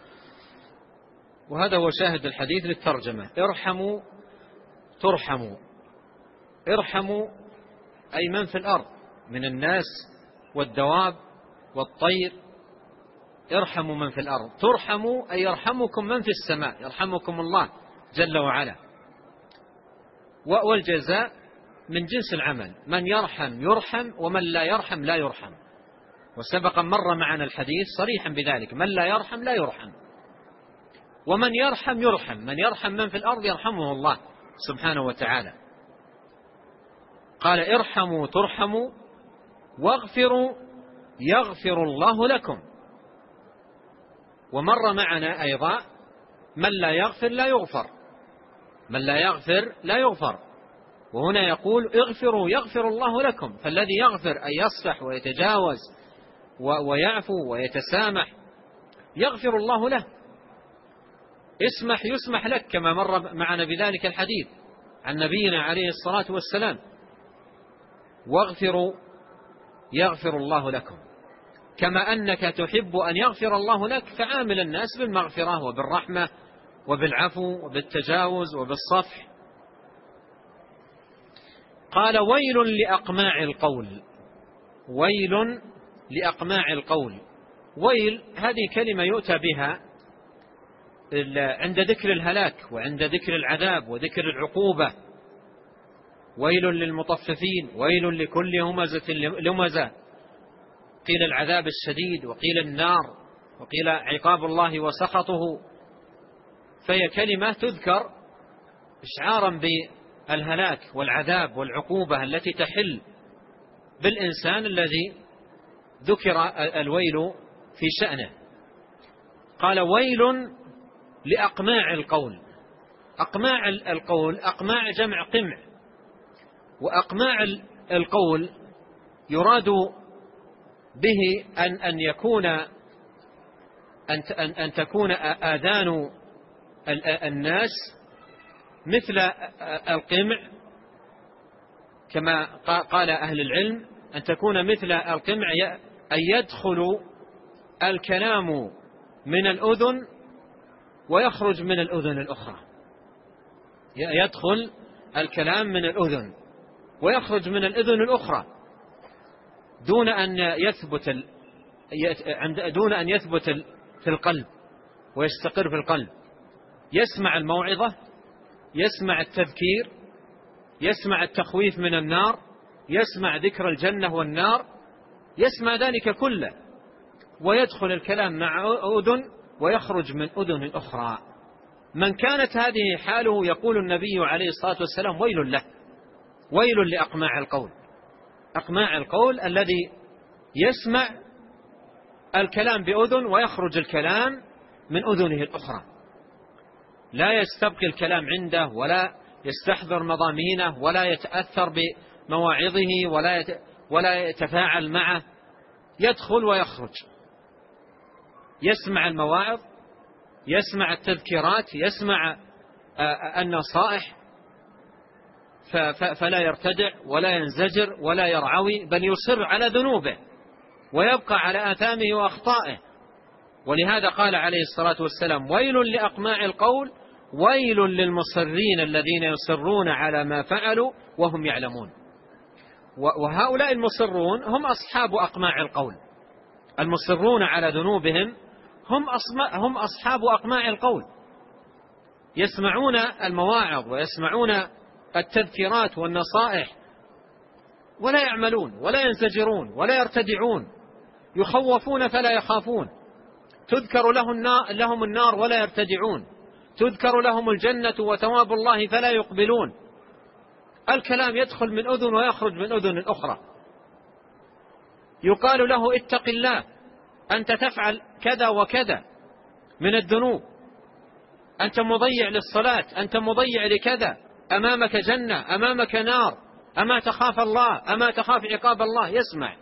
Speaker 2: وهذا هو شاهد الحديث للترجمة: ارحموا ترحموا. ارحموا أي من في الأرض من الناس والدواب والطير، ارحموا من في الأرض. ترحموا أي يرحمكم من في السماء، يرحمكم الله جل وعلا. والجزاء من جنس العمل، من يرحم يرحم ومن لا يرحم لا يرحم. وسبق مر معنا الحديث صريحا بذلك: من لا يرحم لا يرحم، ومن يرحم يرحم. من يرحم من في الأرض يرحمه الله سبحانه وتعالى. قال: ارحموا ترحموا واغفروا يغفر الله لكم. ومر معنا أيضا: من لا يغفر لا يغفر، من لا يغفر لا يغفر. وهنا يقول: اغفروا يغفر الله لكم. فالذي يغفر أن يصفح ويتجاوز ويعفو ويتسامح يغفر الله له. اسمح يسمح لك، كما مر معنا بذلك الحديث عن نبينا عليه الصلاة والسلام: واغفروا يغفر الله لكم. كما أنك تحب أن يغفر الله لك فعامل الناس بالمغفرة وبالرحمة وبالعفو وبالتجاوز وبالصفح. قال: ويل لأقماع القول. ويل لأقماع القول. ويل هذه كلمة يؤتى بها عند ذكر الهلاك وعند ذكر العذاب وذكر العقوبة. ويل للمطففين، ويل لكل همزة لمزة. قيل العذاب الشديد، وقيل النار، وقيل عقاب الله وسخطه. فهي كلمة تذكر إشعارا بالهلاك والعذاب والعقوبة التي تحل بالإنسان الذي ذكر الويل في شأنه. قال: ويل لأقماع القول. أقماع القول، أقماع جمع قمع، وأقماع القول يراد به أن تكون آذان الناس مثل القمع، كما قال أهل العلم أن تكون مثل القمع، أن يدخل الكلام من الأذن ويخرج من الأذن الأخرى. يدخل الكلام من الأذن ويخرج من الأذن الأخرى دون أن يثبت في القلب ويستقر في القلب. يسمع الموعظة، يسمع التذكير، يسمع التخويف من النار، يسمع ذكر الجنة والنار، يسمع ذلك كله، ويدخل الكلام مع أذن ويخرج من أذن أخرى. من كانت هذه حاله يقول النبي عليه الصلاة والسلام: ويل له، ويل لأقماع القول. أقماع القول الذي يسمع الكلام بأذن ويخرج الكلام من أذنه الأخرى، لا يستبقي الكلام عنده ولا يستحضر مضامينه ولا يتأثر بمواعظه ولا يتفاعل معه. يدخل ويخرج، يسمع المواعظ، يسمع التذكيرات، يسمع النصائح، فلا يرتدع ولا ينزجر ولا يرعوي، بل يصر على ذنوبه ويبقى على آثامه وأخطائه. ولهذا قال عليه الصلاة والسلام: ويل لأقماع القول ويل للمصرين الذين يصرون على ما فعلوا وهم يعلمون. وهؤلاء المصرون هم أصحاب أقماع القول، المصرون على ذنوبهم هم أصحاب أقماع القول، يسمعون المواعظ ويسمعون التذكيرات والنصائح ولا يعملون ولا ينزجرون ولا يرتدعون، يخوفون فلا يخافون، تذكر لهم النار ولا يرتدعون، تذكر لهم الجنة وثواب الله فلا يقبلون. الكلام يدخل من أذن ويخرج من أذن أخرى. يقال له: اتق الله، أنت تفعل كذا وكذا من الذنوب، أنت مضيع للصلاة، أنت مضيع لكذا، أمامك جنة، أمامك نار، أما تخاف الله، أما تخاف عقاب الله. يسمع،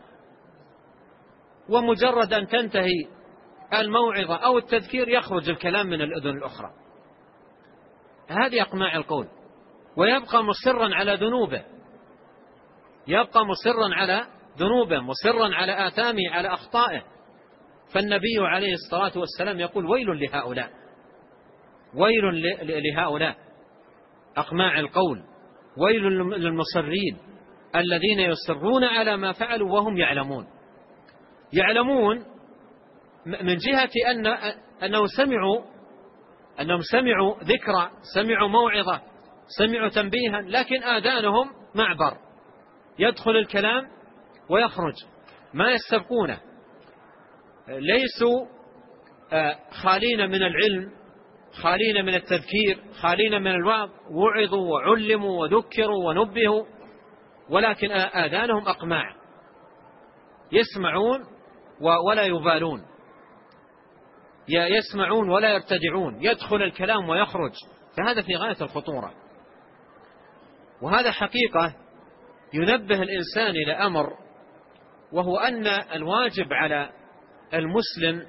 Speaker 2: ومجرد أن تنتهي الموعظة أو التذكير يخرج الكلام من الأذن الأخرى. هذه أقماع القول، ويبقى مصرا على ذنوبه، يبقى مصرا على ذنوبه، مصرا على آثامه، على أخطائه. فالنبي عليه الصلاة والسلام يقول: ويل لهؤلاء، ويل لهؤلاء أقماع القول، ويل للمصرين الذين يصرون على ما فعلوا وهم يعلمون. يعلمون من جهة أنهم سمعوا ذكرى، سمعوا موعظة، سمعوا تنبيها، لكن آذانهم معبر، يدخل الكلام ويخرج، ما يستبقونه، ليسوا خالين من العلم، خالين من التذكير، خالين من الوعظ، وعظوا وعلموا وذكروا ونبهوا، ولكن آذانهم أقماع، يسمعون ولا يبالون، يسمعون ولا يرتدعون، يدخل الكلام ويخرج. فهذا في غاية الخطورة. وهذا حقيقة ينبه الإنسان إلى أمر، وهو أن الواجب على المسلم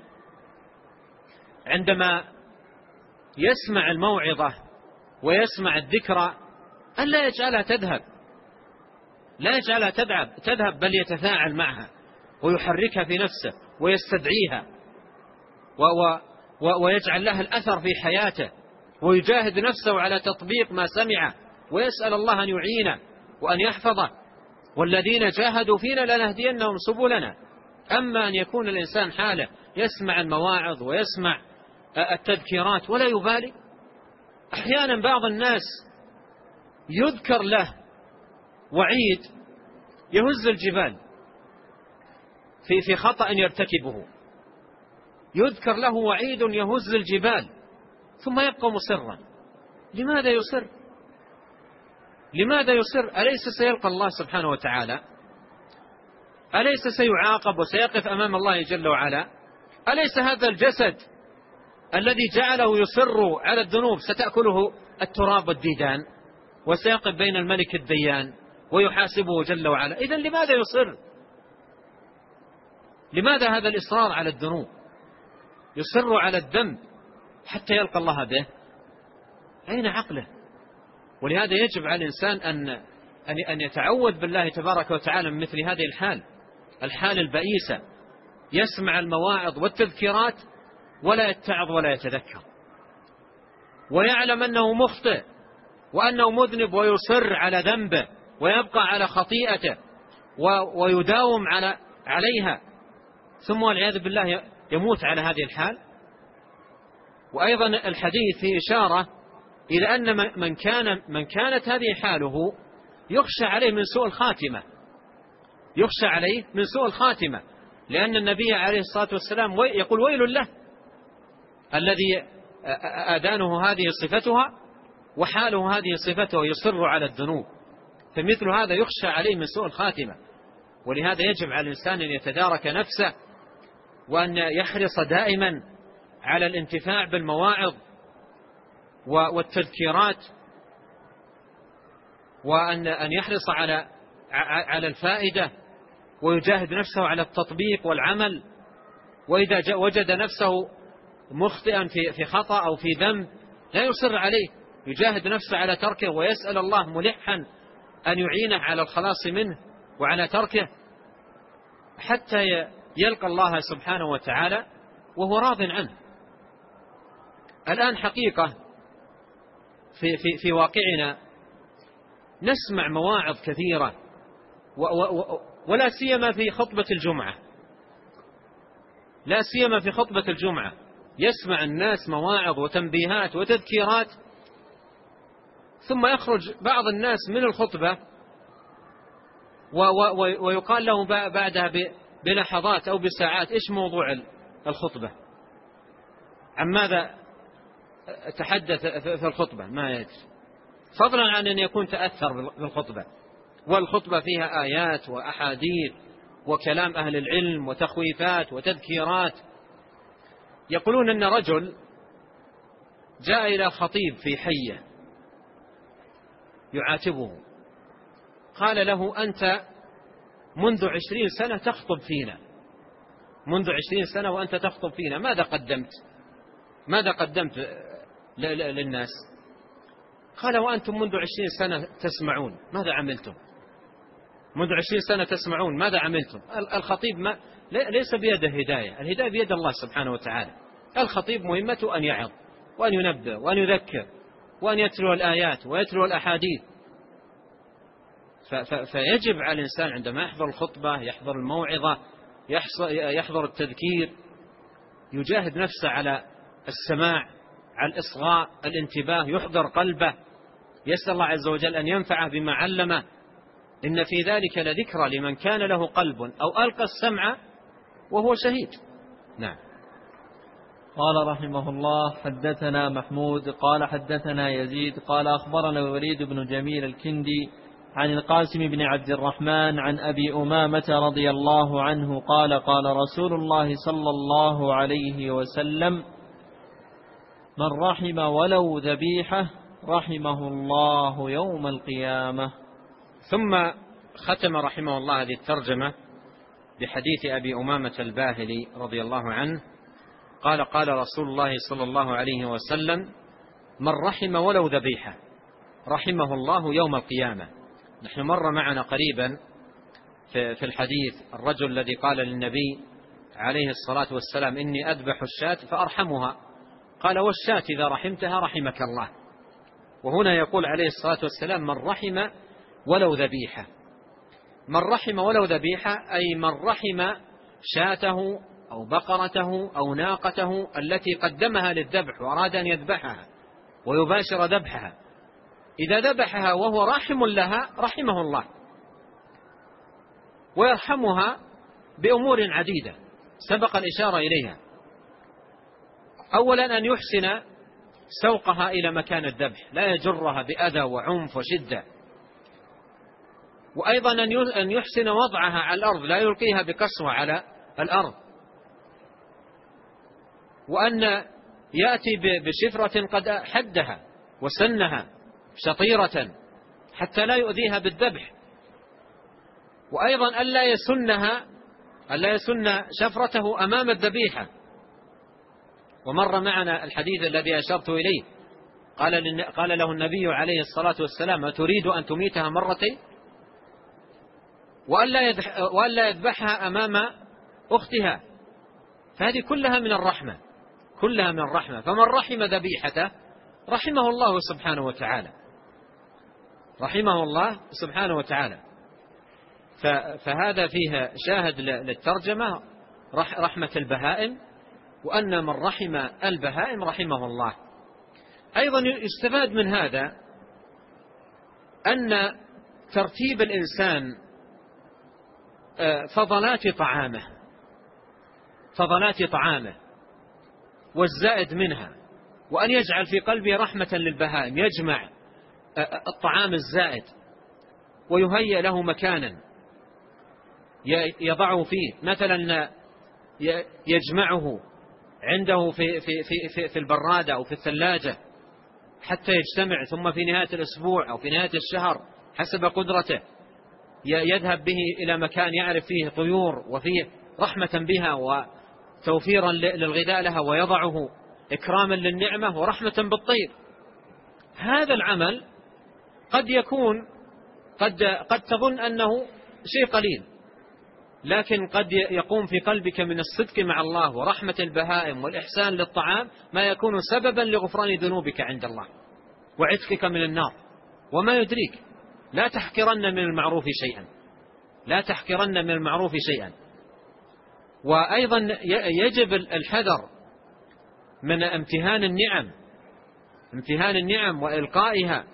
Speaker 2: عندما يسمع الموعظة ويسمع الذكرى أن لا يجعلها تذهب، لا يجعلها تذهب، بل يتفاعل معها ويحركها في نفسه ويستدعيها ويجعل لها الأثر في حياته، ويجاهد نفسه على تطبيق ما سمعه، ويسأل الله أن يعينه وأن يحفظه. والذين جاهدوا فينا لنهدينهم سبلنا. أما أن يكون الإنسان حاله يسمع المواعظ ويسمع التذكيرات ولا يبالي. أحيانا بعض الناس يذكر له وعيد يهز الجبال في خطأ يرتكبه، يذكر له وعيد يهز الجبال ثم يبقى مصرا. لماذا يصر؟ لماذا يصر؟ أليس سيلقى الله سبحانه وتعالى؟ أليس سيعاقب وسيقف أمام الله جل وعلا؟ أليس هذا الجسد الذي جعله يصر على الذنوب ستأكله التراب والديدان، وسيقف بين الملك الديان ويحاسبه جل وعلا؟ إذن لماذا يصر؟ لماذا هذا الإصرار على الذنوب؟ يصر على الذنب حتى يلقى الله به؟ أين عقله؟ ولهذا يجب على الإنسان أن يتعوذ بالله تبارك وتعالى من مثل هذه الحال البئيسة. يسمع المواعظ والتذكيرات ولا يتعظ ولا يتذكر، ويعلم أنه مخطئ وأنه مذنب، ويصر على ذنبه ويبقى على خطيئته ويداوم عليها، ثم والعياذ بالله يموت على هذه الحال. وأيضا الحديث فيه إشارة إلى أن من كانت هذه حاله يخشى عليه من سوء الخاتمة، يخشى عليه من سوء الخاتمة، لأن النبي عليه الصلاة والسلام يقول: ويل له الذي آذانه هذه صفتها وحاله هذه صفته، يصر على الذنوب. فمثل هذا يخشى عليه من سوء الخاتمة. ولهذا يجب على الإنسان أن يتدارك نفسه، وأن يحرص دائما على الانتفاع بالمواعظ والتذكيرات، وأن يحرص على الفائدة، ويجاهد نفسه على التطبيق والعمل. وإذا وجد نفسه مخطئا في خطأ أو في ذنب لا يصر عليه، يجاهد نفسه على تركه، ويسأل الله ملحا أن يعينه على الخلاص منه وعلى تركه حتى يلقى الله سبحانه وتعالى وهو راض عنه. الآن حقيقة في واقعنا نسمع مواعظ كثيرة، ولا سيما في خطبة الجمعة، لا سيما في خطبة الجمعة يسمع الناس مواعظ وتنبيهات وتذكيرات، ثم يخرج بعض الناس من الخطبة ويقال له بعدها بلحظات أو بساعات: إيش موضوع الخطبة؟ عن ماذا تحدث في الخطبة؟ ما يدري، فضلا عن أن يكون تأثر بالخطبة، والخطبة فيها آيات وأحاديث وكلام أهل العلم وتخويفات وتذكيرات. يقولون أن رجل جاء إلى خطيب في حية يعاتبه، قال له: أنت منذ 20 سنة تخطب فينا، منذ 20 سنة وأنت تخطب فينا، ماذا قدمت للناس؟ قال: وأنتم منذ 20 سنة تسمعون، ماذا عملتم؟ منذ 20 سنة تسمعون، ماذا عملتم؟ الخطيب ليس بيده هداية، الهداية بيد الله سبحانه وتعالى. الخطيب مهمته أن يعظ وأن ينبه وأن يذكر وأن يتلو الآيات ويتلو الأحاديث. فيجب على الإنسان عندما يحضر الخطبة، يحضر الموعظة، يحضر التذكير، يجاهد نفسه على السماع، على الإصغاء، الانتباه، يحضر قلبه، يسأل الله عز وجل أن ينفعه بما علمه. إن في ذلك لذكرى لمن كان له قلب أو ألقى السمع وهو شهيد. نعم.
Speaker 1: قال رحمه الله: حدثنا محمود قال حدثنا يزيد قال أخبرنا الوليد بن جميل الكندي عن القاسم بن عبد الرحمن عن أبي أمامة رضي الله عنه قال: قال رسول الله صلى الله عليه وسلم: من رحم ولو ذبيحة رحمه الله يوم القيامة.
Speaker 2: ثم ختم رحمه الله هذه الترجمة بحديث أبي أمامة الباهلي رضي الله عنه قال: قال رسول الله صلى الله عليه وسلم: من رحم ولو ذبيحة رحمه الله يوم القيامة. نحن مر معنا قريبا في الحديث الرجل الذي قال للنبي عليه الصلاة والسلام: إني أذبح الشاة فأرحمها، قال: والشاة إذا رحمتها رحمك الله. وهنا يقول عليه الصلاة والسلام: من رحم ولو ذبيحة. من رحم ولو ذبيحة أي من رحم شاته أو بقرته أو ناقته التي قدمها للذبح وأراد أن يذبحها ويباشر ذبحها، إذا ذبحها وهو راحم لها رحمه الله، ويرحمها بأمور عديدة سبق الإشارة إليها. أولا أن يحسن سوقها إلى مكان الذبح، لا يجرها بأذى وعنف وشدة. وأيضا أن يحسن وضعها على الأرض، لا يلقيها بقسوة على الأرض. وأن يأتي بشفرة قد حدها وسنها شطيرة حتى لا يؤذيها بالذبح. وأيضا ألا يسن شفرته أمام الذبيحة. ومر معنا الحديث الذي أشرت إليه، قال له النبي عليه الصلاة والسلام: أتريد أن تميتها مرتين؟ وألا يذبحها أمام أختها. فهذه كلها من الرحمة، كلها من الرحمة. فمن رحم ذبيحته رحمه الله سبحانه وتعالى، رحمه الله سبحانه وتعالى. فهذا فيه شاهد للترجمة، رحمة البهائم، وأن من رحم البهائم رحمه الله. أيضا يستفاد من هذا أن ترتيب الإنسان فضلات طعامه والزائد منها، وأن يجعل في قلبه رحمة للبهائم، يجمع الطعام الزائد ويهيئ له مكانا يضعه فيه، مثلا يجمعه عنده في البرادة أو في الثلاجة حتى يجتمع، ثم في نهاية الأسبوع أو في نهاية الشهر حسب قدرته يذهب به إلى مكان يعرف فيه طيور وفيه رحمة بها وتوفيرا للغذاء لها، ويضعه إكراما للنعمة ورحمة بالطير. هذا العمل قد يكون قد تظن أنه شيء قليل، لكن قد يقوم في قلبك من الصدق مع الله ورحمة البهائم والإحسان للطعام ما يكون سببا لغفران ذنوبك عند الله وعتقك من النار. وما يدريك، لا تحقرن من المعروف شيئا، لا تحقرن من المعروف شيئا. وأيضا يجب الحذر من امتهان النعم وإلقائها،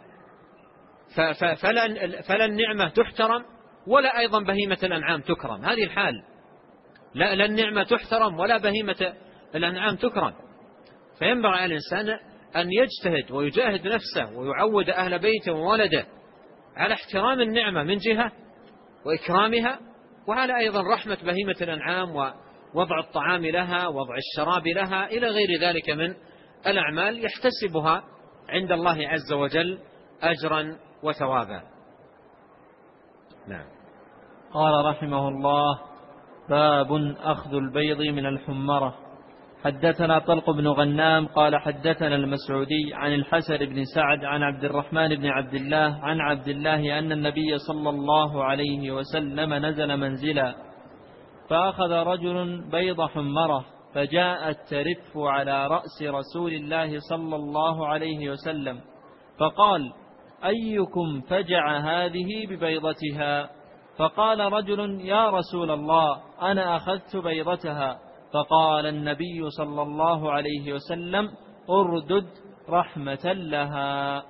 Speaker 2: فلا النعمة تحترم ولا أيضا بهيمة الأنعام تكرم. هذه الحال، لا النعمة تحترم ولا بهيمة الأنعام تكرم. فينبغي على الإنسان أن يجتهد ويجاهد نفسه ويعود أهل بيته وولده على احترام النعمة من جهة وإكرامها، وعلى أيضا رحمة بهيمة الأنعام ووضع الطعام لها، ووضع الشراب لها، إلى غير ذلك من الأعمال يحتسبها عند الله عز وجل أجرا وثوابا. نعم.
Speaker 1: قال رحمه الله: باب أخذ البيض من الحمرة. حدثنا طلق بن غنام قال حدثنا المسعودي عن الحسن بن سعد عن عبد الرحمن بن عبد الله عن عبد الله أن النبي صلى الله عليه وسلم نزل منزلا فأخذ رجل بيض حمرة فجاءت ترف على رأس رسول الله صلى الله عليه وسلم فقال: أيكم فجع هذه ببيضتها؟ فقال رجل: يا رسول الله، أنا أخذت بيضتها. فقال النبي صلى الله عليه وسلم: اردد رحمة لها.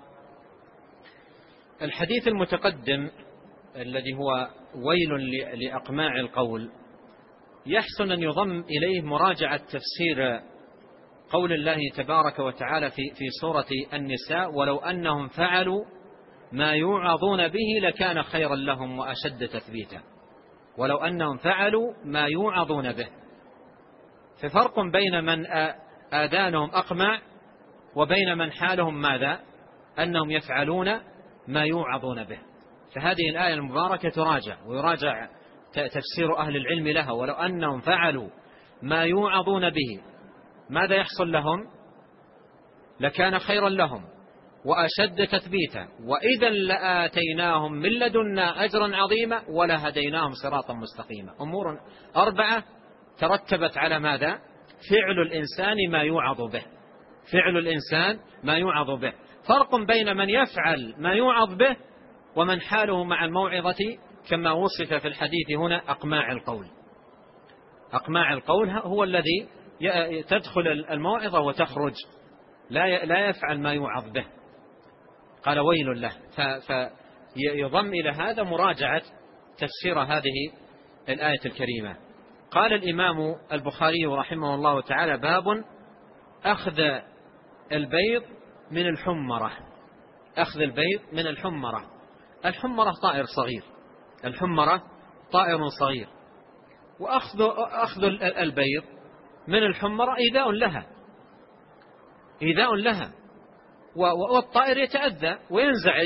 Speaker 2: الحديث المتقدم الذي هو ويل لأقماع القول يحسن أن يضم إليه مراجعة تفسير قول الله تبارك وتعالى في سورة النساء: ولو أنهم فعلوا ما يوعظون به لكان خيرا لهم وأشد تثبيتا. ولو أنهم فعلوا ما يوعظون به، ففرق بين من آذانهم أقمع وبين من حالهم ماذا؟ أنهم يفعلون ما يوعظون به. فهذه الآية المباركة تراجع ويراجع تفسير أهل العلم لها. ولو أنهم فعلوا ما يوعظون به ماذا يحصل لهم؟ لكان خيرا لهم وأشد تثبيتا، وإذا لآتيناهم من لدنا أجرا عظيما ولهديناهم صراطا مستقيما. أمور 4 ترتبت على ماذا؟ فعل الإنسان ما يوعظ به. فعل الإنسان ما يوعظ به. فرق بين من يفعل ما يوعظ به ومن حاله مع الموعظة كما وصف في الحديث هنا أقماع القول. أقماع القول هو الذي تدخل الموعظة وتخرج، لا يفعل ما يوعظ به. قال: ويل له. فيضم إلى هذا مراجعة تفسير هذه الآية الكريمة. قال الإمام البخاري رحمه الله تعالى: باب أخذ البيض من الحمرة. أخذ البيض من الحمرة. الحمرة طائر صغير، الحمرة طائر صغير، وأخذ البيض من الحمرة إيذاء لها، إيذاء لها، والطائر يتأذى وينزعج.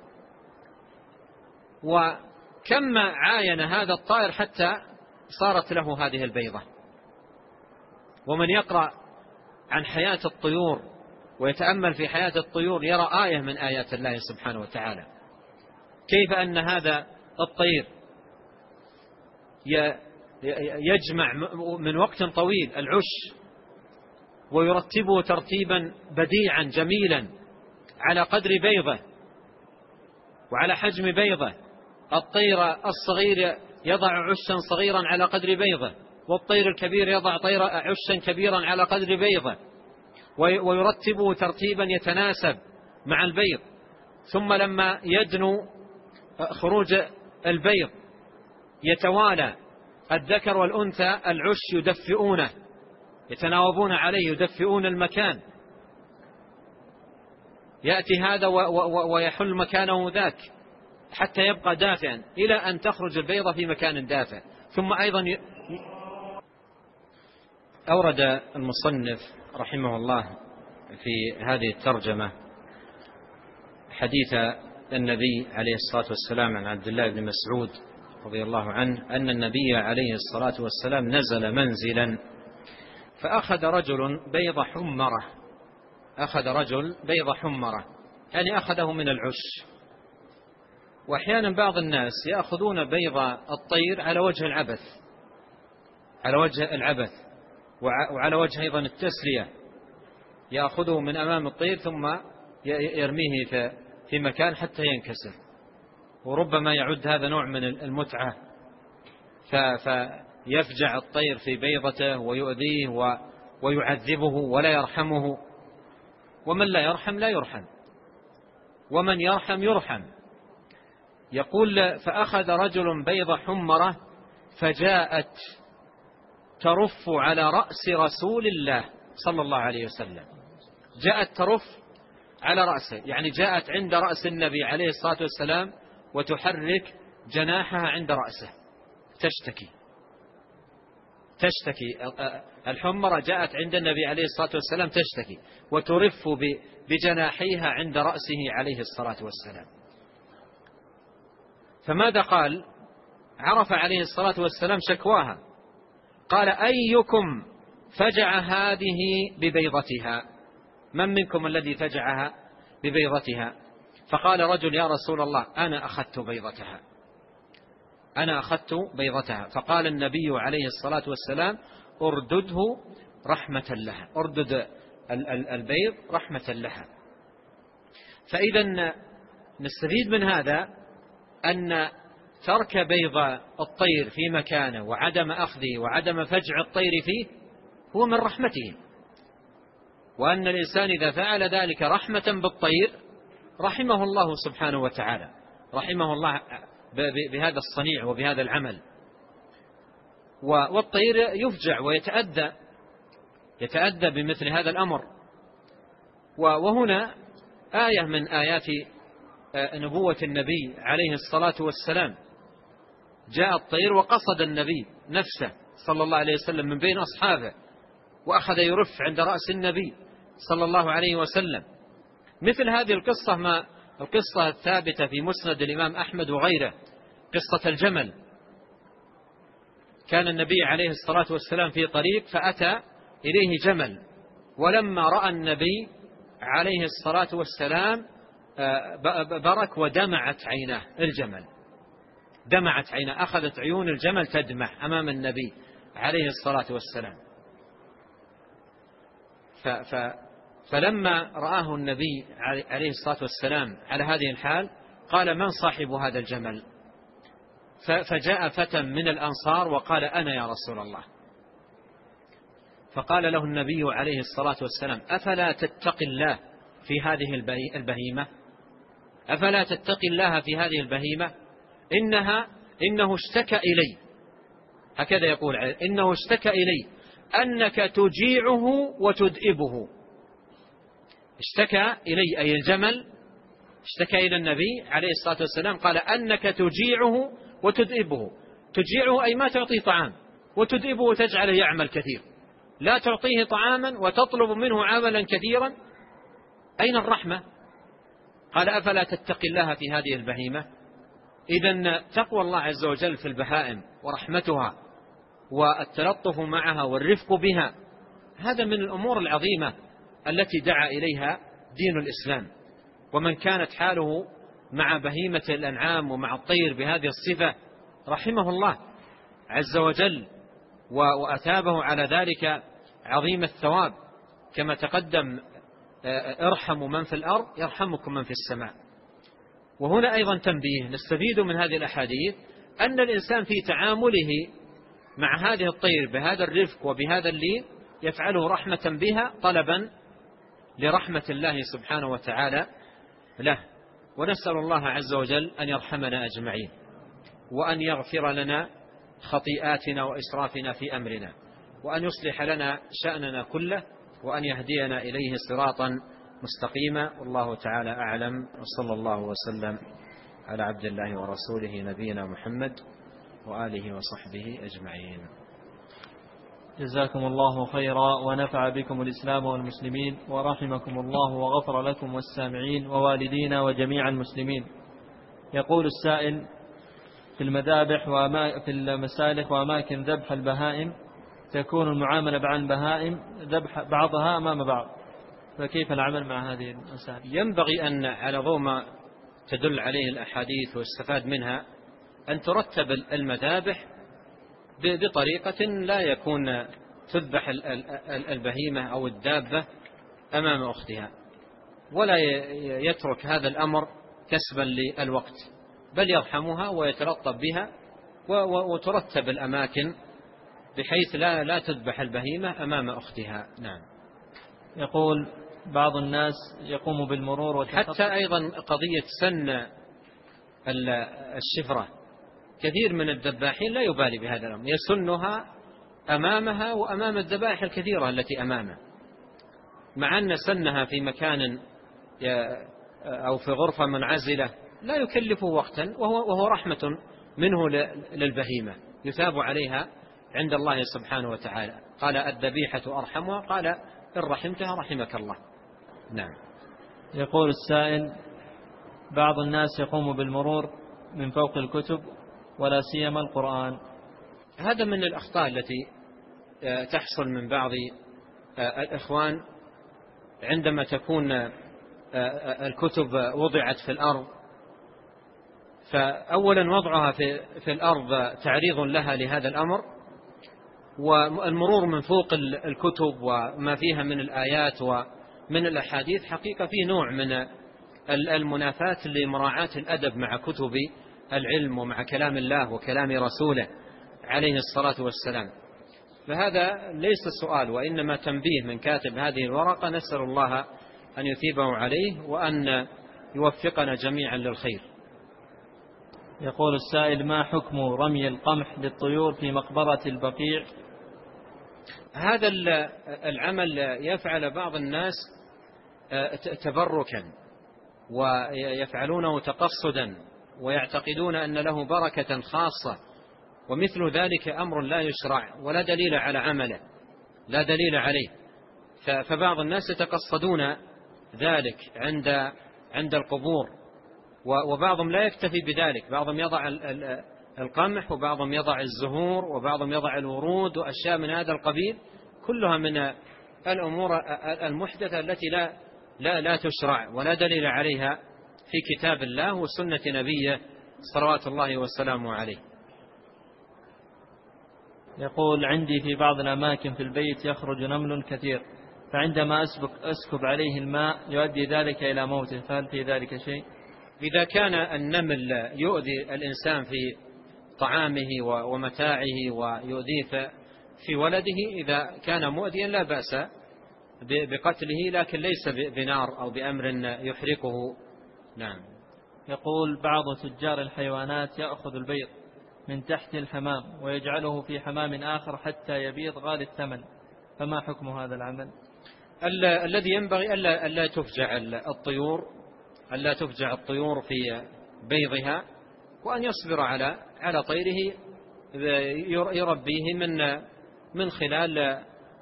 Speaker 2: وكم عاين هذا الطائر حتى صارت له هذه البيضة. ومن يقرأ عن حياة الطيور ويتأمل في حياة الطيور يرى آية من آيات الله سبحانه وتعالى، كيف أن هذا الطير يجمع من وقت طويل العش ويرتبه ترتيبا بديعا جميلا على قدر بيضة وعلى حجم بيضة. الطير الصغير يضع عشا صغيرا على قدر بيضة، والطير الكبير يضع عشا كبيرا على قدر بيضة، ويرتبه ترتيبا يتناسب مع البيض. ثم لما يدنو خروج البيض يتوالى الذكر والأنثى العش يدفئونه، يتناوبون عليه، يدفئون المكان، يأتي هذا ويحل مكانه ذاك حتى يبقى دافئا إلى أن تخرج البيضة في مكان دافئ. ثم أيضا أورد المصنف رحمه الله في هذه الترجمة حديث النبي عليه الصلاة والسلام عن عبد الله بن مسعود رضي الله عنه أن النبي عليه الصلاة والسلام نزل منزلا فأخذ رجل بيض حمرة. أخذ رجل بيض حمرة يعني أخذه من العش، وأحيانا بعض الناس يأخذون بيض الطير على وجه العبث، على وجه العبث وعلى وجه أيضا التسلية، يأخذه من أمام الطير ثم يرميه في مكان حتى ينكسر، وربما يعد هذا نوع من المتعة، فيفجع الطير في بيضته ويؤذيه ويعذبه ولا يرحمه. ومن لا يرحم لا يرحم، ومن يرحم يرحم. يقول: فأخذ رجل بيض حمرة فجاءت ترف على رأس رسول الله صلى الله عليه وسلم. جاءت ترف على رأسه، يعني جاءت عند رأس النبي عليه الصلاة والسلام وتحرك جناحها عند رأسه تشتكي. الحمرة جاءت عند النبي عليه الصلاة والسلام تشتكي وترف بجناحيها عند رأسه عليه الصلاة والسلام. فماذا قال؟ عرف عليه الصلاة والسلام شكواها، قال: أيكم فجع هذه ببيضتها؟ من منكم الذي فجعها ببيضتها؟ فقال رجل: يا رسول الله أنا أخذت بيضتها. فقال النبي عليه الصلاة والسلام: أردده رحمة لها، أردد البيض رحمة لها. فإذا نستفيد من هذا أن ترك بيض الطير في مكانه وعدم أخذه وعدم فجع الطير فيه هو من رحمته، وأن الإنسان إذا فعل ذلك رحمة بالطير رحمه الله سبحانه وتعالى، رحمه الله بهذا الصنيع وبهذا العمل. والطير يفجع ويتأذى بمثل هذا الأمر. وهنا آية من آيات نبوة النبي عليه الصلاة والسلام، جاء الطير وقصد النبي نفسه صلى الله عليه وسلم من بين أصحابه وأخذ يرف عند رأس النبي صلى الله عليه وسلم. مثل هذه القصة الثابتة في مسند الإمام أحمد وغيره، قصة الجمل. كان النبي عليه الصلاة والسلام في طريق فأتى إليه جمل، ولما رأى النبي عليه الصلاة والسلام برك ودمعت عيناه، الجمل دمعت عيناه، أخذت عيون الجمل تدمع أمام النبي عليه الصلاة والسلام. فلما رآه النبي عليه الصلاة والسلام على هذه الحال قال: من صاحب هذا الجمل؟ فجاء فتى من الأنصار وقال: أنا يا رسول الله. فقال له النبي عليه الصلاة والسلام: أفلا تتقي الله في هذه البهيمة؟ أفلا تتقي الله في هذه البهيمة؟ إنه اشتكى إلي، هكذا يقول: إنه اشتكى إلي أنك تجيعه وتدئبه. اشتكى إلي أي الجمل، اشتكى إلى النبي عليه الصلاة والسلام، قال: أنك تجيعه وتدئبه. تجيعه أي ما تعطيه طعام، وتدئبه تجعله يعمل كثير. لا تعطيه طعاما وتطلب منه عملا كثيرا، أين الرحمة؟ قال: أفلا تتقي الله في هذه البهيمة؟ إذن تقوى الله عز وجل في البهائم ورحمتها والتلطف معها والرفق بها، هذا من الأمور العظيمة التي دعا إليها دين الإسلام. ومن كانت حاله مع بهيمة الأنعام ومع الطير بهذه الصفة رحمه الله عز وجل وأثابه على ذلك عظيم الثواب، كما تقدم: ارحموا من في الأرض يرحمكم من في السماء. وهنا أيضا تنبيه نستفيد من هذه الأحاديث أن الإنسان في تعامله مع هذه الطير بهذا الرفق وبهذا اللين يفعله رحمة بها، طلبا لرحمة الله سبحانه وتعالى له. ونسأل الله عز وجل أن يرحمنا أجمعين، وأن يغفر لنا خطيئاتنا وإسرافنا في أمرنا، وأن يصلح لنا شأننا كله، وأن يهدينا إليه صراطا مستقيما. والله تعالى أعلم، وصلى الله وسلم على عبد الله ورسوله نبينا محمد وآله وصحبه أجمعين.
Speaker 1: جزاكم الله خيرا، ونفع بكم الإسلام والمسلمين، ورحمكم الله وغفر لكم والسامعين ووالدينا وجميع المسلمين. يقول السائل: في المذابح في المسالخ وأماكن ذبح البهائم تكون المعاملة مع البهائم ذبح بعضها أمام بعض، فكيف العمل مع هذه المسائل؟
Speaker 2: ينبغي أن على ضوء تدل عليه الأحاديث واستفاد منها أن ترتب المذابح بطريقة لا يكون تذبح البهيمة أو الدابة أمام أختها، ولا يترك هذا الأمر كسبا للوقت، بل يرحمها ويتلطف بها وترتب الأماكن بحيث لا تذبح البهيمة أمام أختها. نعم.
Speaker 1: يقول بعض الناس يقوم بالمرور
Speaker 2: حتى أيضا قضية سن الشفرة، كثير من الذباحين لا يبالي بهذا الأمر، يسنها أمامها وأمام الذبائح الكثيرة التي أمامه، مع أن سنها في مكان أو في غرفة منعزلة لا يكلفه وقتا، وهو رحمة منه للبهيمة يثاب عليها عند الله سبحانه وتعالى. قال الذبيحة أرحمها، قال إن رحمتها رحمك الله. نعم.
Speaker 1: يقول السائل بعض الناس يقوم بالمرور من فوق الكتب ولا سيما القرآن.
Speaker 2: هذا من الأخطاء التي تحصل من بعض الإخوان عندما تكون الكتب وضعت في الأرض، فأولا وضعها في الأرض تعريض لها لهذا الأمر، والمرور من فوق الكتب وما فيها من الآيات ومن الأحاديث حقيقة فيه نوع من المنافاة لمراعاة الأدب مع كتب العلم ومع كلام الله وكلام رسوله عليه الصلاة والسلام. فهذا ليس السؤال، وإنما تنبيه من كاتب هذه الورقة، نسأل الله أن يثيبه عليه وأن يوفقنا جميعا للخير.
Speaker 1: يقول السائل ما حكم رمي القمح للطيور في مقبرة البقيع؟
Speaker 2: هذا العمل يفعل بعض الناس تبركا ويفعلونه تقصدا ويعتقدون أن له بركة خاصة، ومثل ذلك أمر لا يشرع ولا دليل على عمله، لا دليل عليه. فبعض الناس يتقصدون ذلك عند القبور، وبعضهم لا يكتفي بذلك، بعضهم يضع القمح وبعضهم يضع الزهور وبعضهم يضع الورود وأشياء من هذا القبيل، كلها من الأمور المحدثة التي لا تشرع ولا دليل عليها في كتاب الله وسنة نبيه صلوات الله والسلام عليه.
Speaker 1: يقول عندي في بعض الأماكن في البيت يخرج نمل كثير، فعندما أسكب عليه الماء يؤدي ذلك إلى موته، فهل في ذلك شيء؟
Speaker 2: إذا كان النمل يؤذي الإنسان في طعامه ومتاعه ويؤذيه في ولده، إذا كان مؤذيا لا بأس بقتله، لكن ليس بنار أو بأمر يحرقه. نعم.
Speaker 1: يقول بعض تجار الحيوانات يأخذ البيض من تحت الحمام ويجعله في حمام آخر حتى يبيض غالي الثمن، فما حكم هذا العمل؟
Speaker 2: الذي ينبغي ألا تفجع الطيور في بيضها، وأن يصبر على طيره يربيه من خلال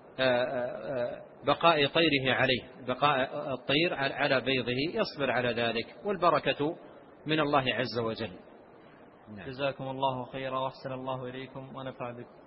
Speaker 2: بقاء طيره عليه، بقاء الطير على بيضه، يصبر على ذلك، والبركة من الله عز وجل.
Speaker 1: جزاكم الله خيرا وأحسن الله إليكم ونفع بكم.